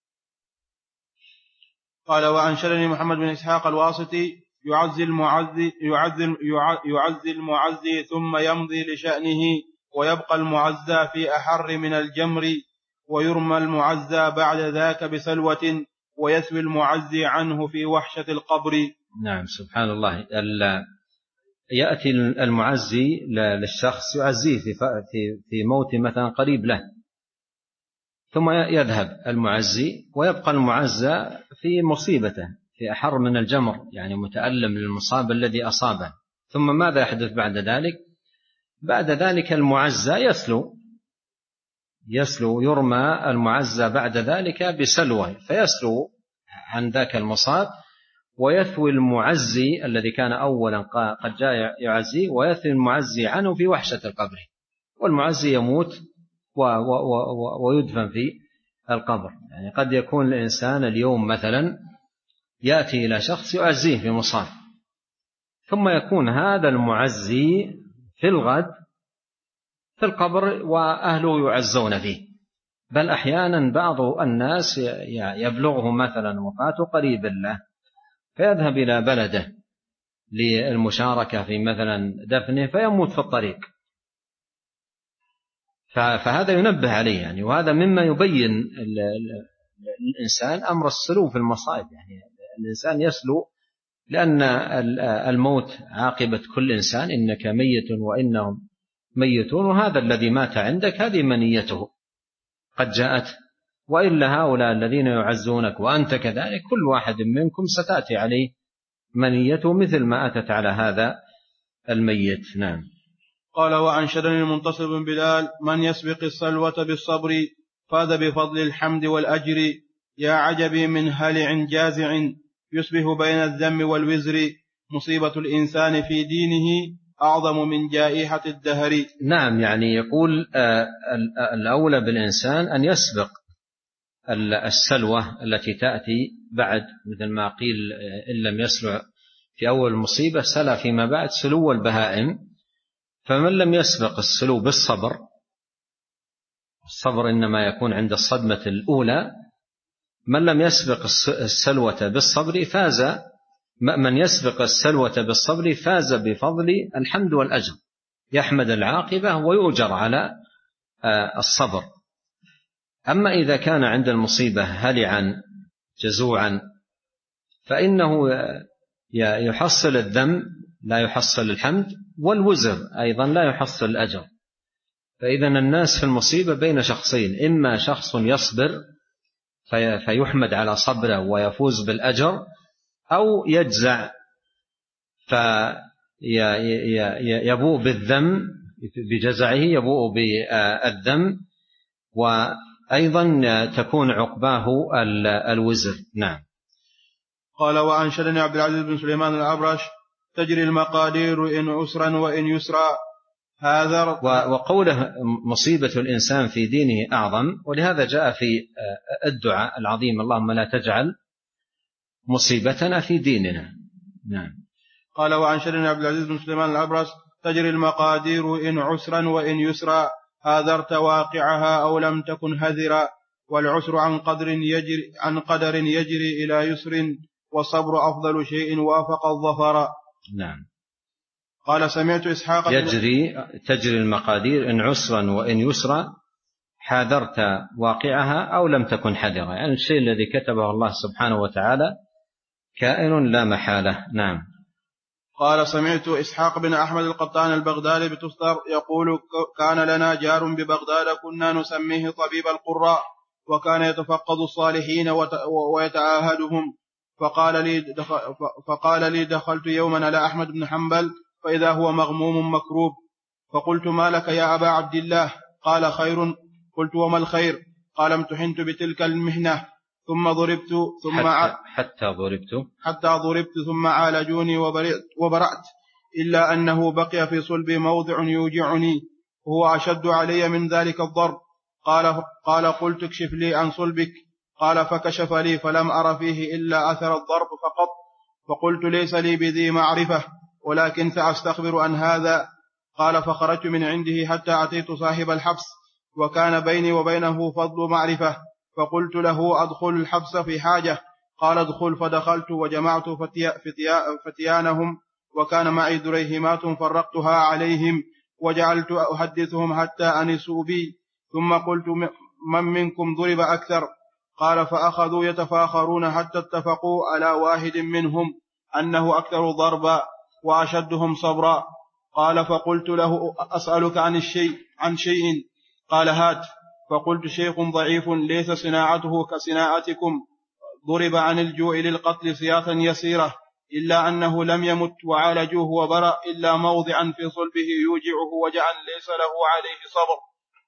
قال: وعن شرني محمد بن إسحاق الواسطي: يعزي المعزي, يعزي, يعزي المعزي ثم يمضي لشأنه، ويبقى المعزى في أحر من الجمر، ويرمى المعزى بعد ذاك بسلوة، ويثوي المعزي عنه في وحشة القبر.
نعم، سبحان الله. يأتي المعزي للشخص يعزيه في موت مثلا قريب له، ثم يذهب المعزي ويبقى المعزى في مصيبته في أحر من الجمر، يعني متألم للمصاب الذي أصابه. ثم ماذا يحدث بعد ذلك؟ بعد ذلك المعزى يسلو يسلو يرمى المعزى بعد ذلك بسلوى فيسلو عن ذاك المصاب، ويثوي المعزي الذي كان أولا قد جاء يعزي، ويثوي المعزي عنه في وحشة القبر، والمعزي يموت ويدفن في القبر. يعني قد يكون الإنسان اليوم مثلا يأتي إلى شخص يعزيه في مصاب، ثم يكون هذا المعزي في الغد في القبر وأهله يعزون فيه، بل أحيانا بعض الناس يبلغه مثلا وفاة قريب له فيذهب إلى بلده للمشاركة في مثلا دفنه فيموت في الطريق، فهذا ينبه عليه يعني، وهذا مما يبين الإنسان أمر السلو في المصائب. يعني الإنسان يسلو لأن الموت عاقبة كل إنسان، إنك ميت وإنهم ميتون، وهذا الذي مات عندك هذه منيته قد جاءت، وإلا هؤلاء الذين يعزونك وأنت كذلك كل واحد منكم ستأتي عليه منيته مثل ما أتت على هذا الميت. نعم.
قال: وعن شدن المنتصر بن بلال: من يسبق السلوة بالصبر فاز بفضل الحمد والأجر، يا عجبي من هلع جازع يصبح بين الذم والوزر، مصيبة الإنسان في دينه أعظم من جائحة الدهر.
نعم، يعني يقول الأولى بالإنسان أن يسبق السلوة التي تأتي بعد، مثل ما قيل: إن لم يسلع في أول مصيبة سلع فيما بعد سلو البهائم. فمن لم يسبق السلو بالصبر، الصبر إنما يكون عند الصدمة الأولى، من لم يسبق السلوة بالصبر فاز من يسبق السلوة بالصبر فاز بفضل الحمد والأجر، يحمد العاقبة ويؤجر على الصبر. أما إذا كان عند المصيبة هلعا جزوعا فإنه يحصل الذم لا يحصل الحمد، والوزر أيضا لا يحصل الأجر. فإذا الناس في المصيبة بين شخصين، إما شخص يصبر فيحمد على صبره ويفوز بالأجر، أو يجزع فيبوء بالذنب بجزعه، يبوء بالذنب، وأيضا تكون عقباه الوزر. نعم.
قال: وأنشدني عبد العزيز بن سليمان الأبرش: تجري المقادير إن عسرا وإن يسرا. هذا
وقوله مصيبة الإنسان في دينه أعظم، ولهذا جاء في الدعاء العظيم: اللهم لا تجعل مصيبتنا في ديننا. نعم.
قال: وأنشدني عبد العزيز بن سليمان الأبرش: تجري المقادير إن عسرا وإن يسرا، هاذرت واقعها أو لم تكن هذرا، والعسر عن قدر يجري, عن قدر يجري إلى يسر، والصبر أفضل شيء وافق الظفر.
نعم.
قال: سمعت إسحاق
يجري تجري المقادير إن عسرا وإن يسرا، حاذرت واقعها أو لم تكن حذرا، يعني الشيء الذي كتبه الله سبحانه وتعالى كائن لا محالة. نعم.
قال: سمعت إسحاق بن أحمد القطان البغدادي بتستر يقول: كان لنا جار ببغداد كنا نسميه طبيب القراء، وكان يتفقد الصالحين ويتعاهدهم، فقال لي, فقال لي دخلت يوما على أحمد بن حنبل فإذا هو مغموم مكروب، فقلت: ما لك يا أبا عبد الله؟ قال: خير. قلت: وما الخير؟ قال: امتحنت بتلك المحنة ثم ضربت ثم
حتى, حتى ضربت
حتى ضربت ثم عالجوني وبرأت، إلا أنه بقي في صلبي موضع يوجعني وهو أشد علي من ذلك الضرب. قال, قال قلت: اكشف لي عن صلبك. قال: فكشف لي فلم أر فيه إلا أثر الضرب فقط. فقلت: ليس لي بذي معرفة، ولكن سأستخبر عن هذا. قال: فخرجت من عنده حتى أتيت صاحب الحبس، وكان بيني وبينه فضل معرفة، فقلت له: أدخل الحبس في حاجة. قال: ادخل. فدخلت وجمعت فتيانهم، وكان معي دريهمات فرقتها عليهم، وجعلت أحدثهم حتى أنسوا بي، ثم قلت: من منكم ضرب أكثر؟ قال: فأخذوا يتفاخرون حتى اتفقوا على واحد منهم أنه أكثر ضربا وأشدهم صبرا. قال: فقلت له: أسألك عن الشيء عن شيء. قال: هات. فقلت: شيخ ضعيف ليس صناعته كصناعتكم، ضرب عن الجوع للقتل سياطا يسيرة، إلا أنه لم يمت وعالجوه وبرأ إلا موضعا في صلبه يوجعه وجعا ليس له عليه صبر.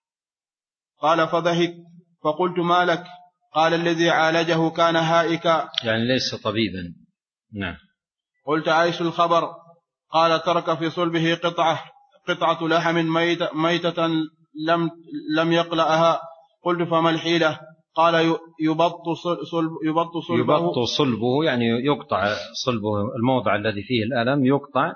قال: فضحك. فقلت: ما لك؟ قال: الذي عالجه كان هائكا،
يعني ليس طبيبا. نعم.
قلت: عايش الخبر. قال: ترك في صلبه قطعة قطعة لحم ميتة, ميتة لم, لم يقلعها. قلت: فما الحيلة؟ قال: يبط صلب يبط صلبه,
يبط صلبه يعني يقطع صلبه، الموضع الذي فيه الألم يقطع،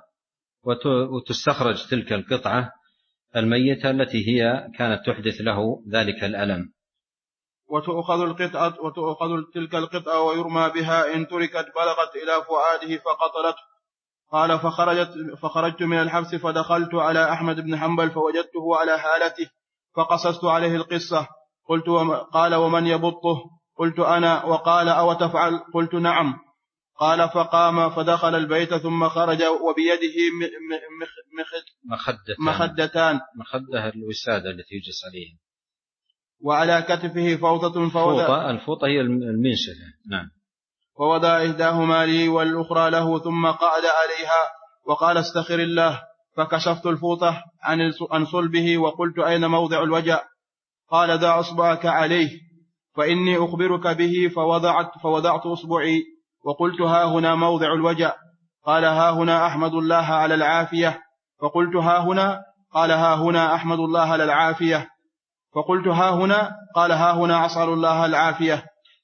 وتستخرج تلك القطعة الميتة التي هي كانت تحدث له ذلك الألم،
وتؤخذ القطعة وتؤخذ تلك القطعة ويرمى بها، إن تركت بلغت إلى فؤاده فقتلته. قال: فخرجت فخرجت من الحبس فدخلت على أحمد بن حنبل فوجدته على حالته، فقصصت عليه القصة. قلت: وم... قال: ومن يبطه؟ قلت: أنا. وقال: أو تفعل؟ قلت: نعم. قال: فقام فدخل البيت ثم خرج وبيده مخ... مخ...
مخدتان,
مخدتان
مخدة الوسادة التي يجلس عليها،
وعلى كتفه فوطة
فوطة الفوطة هي المنشفة. نعم.
فوضع إحداهما لي والأخرى له، ثم قعد عليها وقال: استخر الله. فكشفت الفوطة عن صلبه وقلت: أين موضع الوجع؟ قال: ضع أصبعك عليه فإني أخبرك به. فوضعت, فوضعت أصبعي وقلت: ها هنا موضع الوجع. قال: ها هنا أحمد الله على العافية. فقلت: ها هنا؟ قال: ها هنا أحمد الله على العافية. فقلت: ها هنا؟ قال: ها هنا أسأل الله العافية.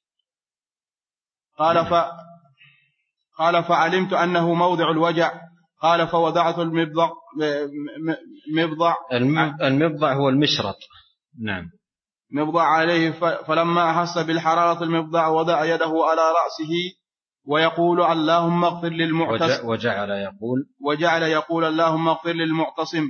قال: ف... قال: فعلمت أنه موضع الوجع. قال: فوضعت المبضع مبضع
المبضع هو المشرط. نعم.
مبضع عليه، فلما أحس بالحرارة المبضع وضع يده على رأسه ويقول: اللهم اغفر للمعتصم.
وجعل يقول
وجعل يقول: اللهم اغفر للمعتصم،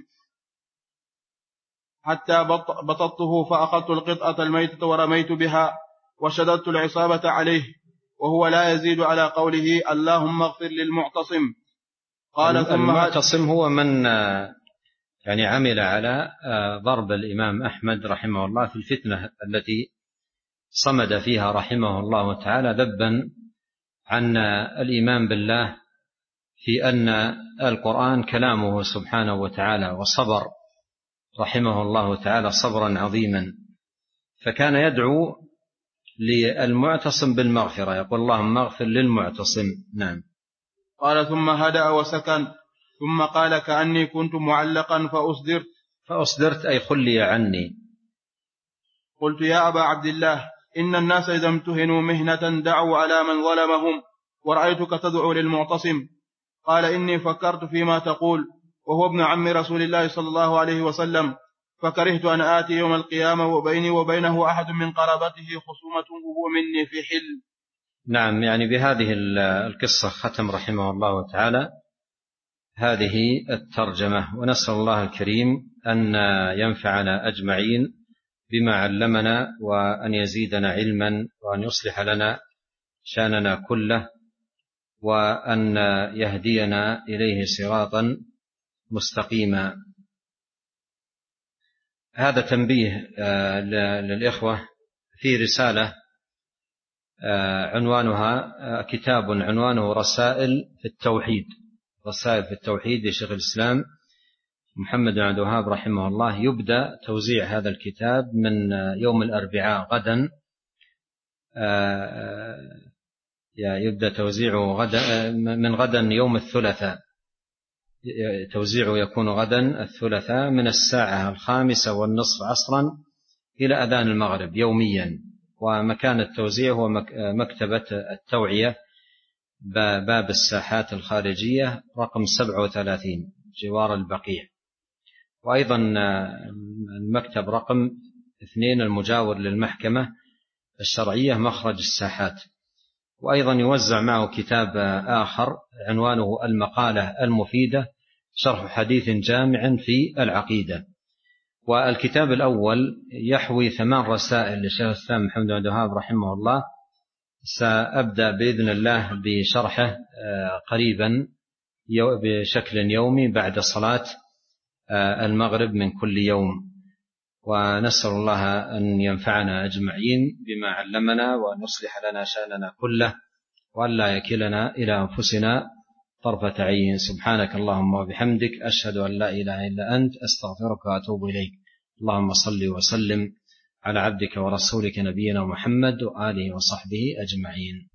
حتى بططته فأخذت القطعة الميتة ورميت بها وشددت العصابة عليه، وهو لا يزيد على قوله: اللهم اغفر للمعتصم. قال: ثم
المعتصم هو من يعني عمل على ضرب الإمام أحمد رحمه الله في الفتنة التي صمد فيها رحمه الله تعالى ذبا عن الإيمان بالله في أن القرآن كلامه سبحانه وتعالى، وصبر رحمه الله تعالى صبرا عظيما، فكان يدعو للمعتصم بالمغفرة، يقول اللهم اغفر للمعتصم. نعم.
قال ثم هدأ وسكن، ثم قال كأني كنت معلقا فأصدرت.
فأصدرت أي خلي عني.
قلت يا أبا عبد الله إن الناس إذا امتهنوا مهنة دعوا على من ظلمهم، ورأيتك تدعو للمعتصم. قال إني فكرت فيما تقول، وهو ابن عم رسول الله صلى الله عليه وسلم، فكرهت أن آتي يوم القيامة وبيني وبينه أحد من قرابته خصومة وهو مني في حل.
نعم، يعني بهذه القصة ختم رحمه الله تعالى هذه الترجمة، ونسأل الله الكريم أن ينفعنا أجمعين بما علمنا، وأن يزيدنا علما، وأن يصلح لنا شأننا كله، وأن يهدينا إليه صراطا مستقيما. هذا تنبيه للإخوة في رسالة عنوانها كتاب عنوانه رسائل في التوحيد، رسائل في التوحيد لشيخ الإسلام محمد بن عبد الوهاب رحمه الله. يبدأ توزيع هذا الكتاب من يوم الأربعاء غدا، يبدأ توزيعه غدا من غدا يوم الثلاثاء، توزيعه يكون غدا الثلاثاء من الساعة الخامسة والنصف عصرا إلى أذان المغرب يوميا. ومكان التوزيع هو مكتبة التوعية باب الساحات الخارجية رقم سبعة وثلاثين جوار البقيع، وأيضا المكتب رقم اثنين المجاور للمحكمة الشرعية مخرج الساحات. وأيضا يوزع معه كتاب آخر عنوانه المقالة المفيدة شرح حديث جامع في العقيدة. والكتاب الأول يحوي ثمان رسائل لشيخ الإسلام محمد بن عبد الوهاب رحمه الله، سأبدأ بإذن الله بشرحه قريبا بشكل يومي بعد صلاة المغرب من كل يوم. ونسأل الله أن ينفعنا أجمعين بما علمنا، وأن يصلح لنا شأننا كله، وأن لا يكلنا إلى أنفسنا طرفة عين. سبحانك اللهم وبحمدك، أشهد أن لا إله إلا أنت، أستغفرك وأتوب إليك. اللهم صل وسلم على عبدك ورسولك نبينا محمد وآله وصحبه أجمعين.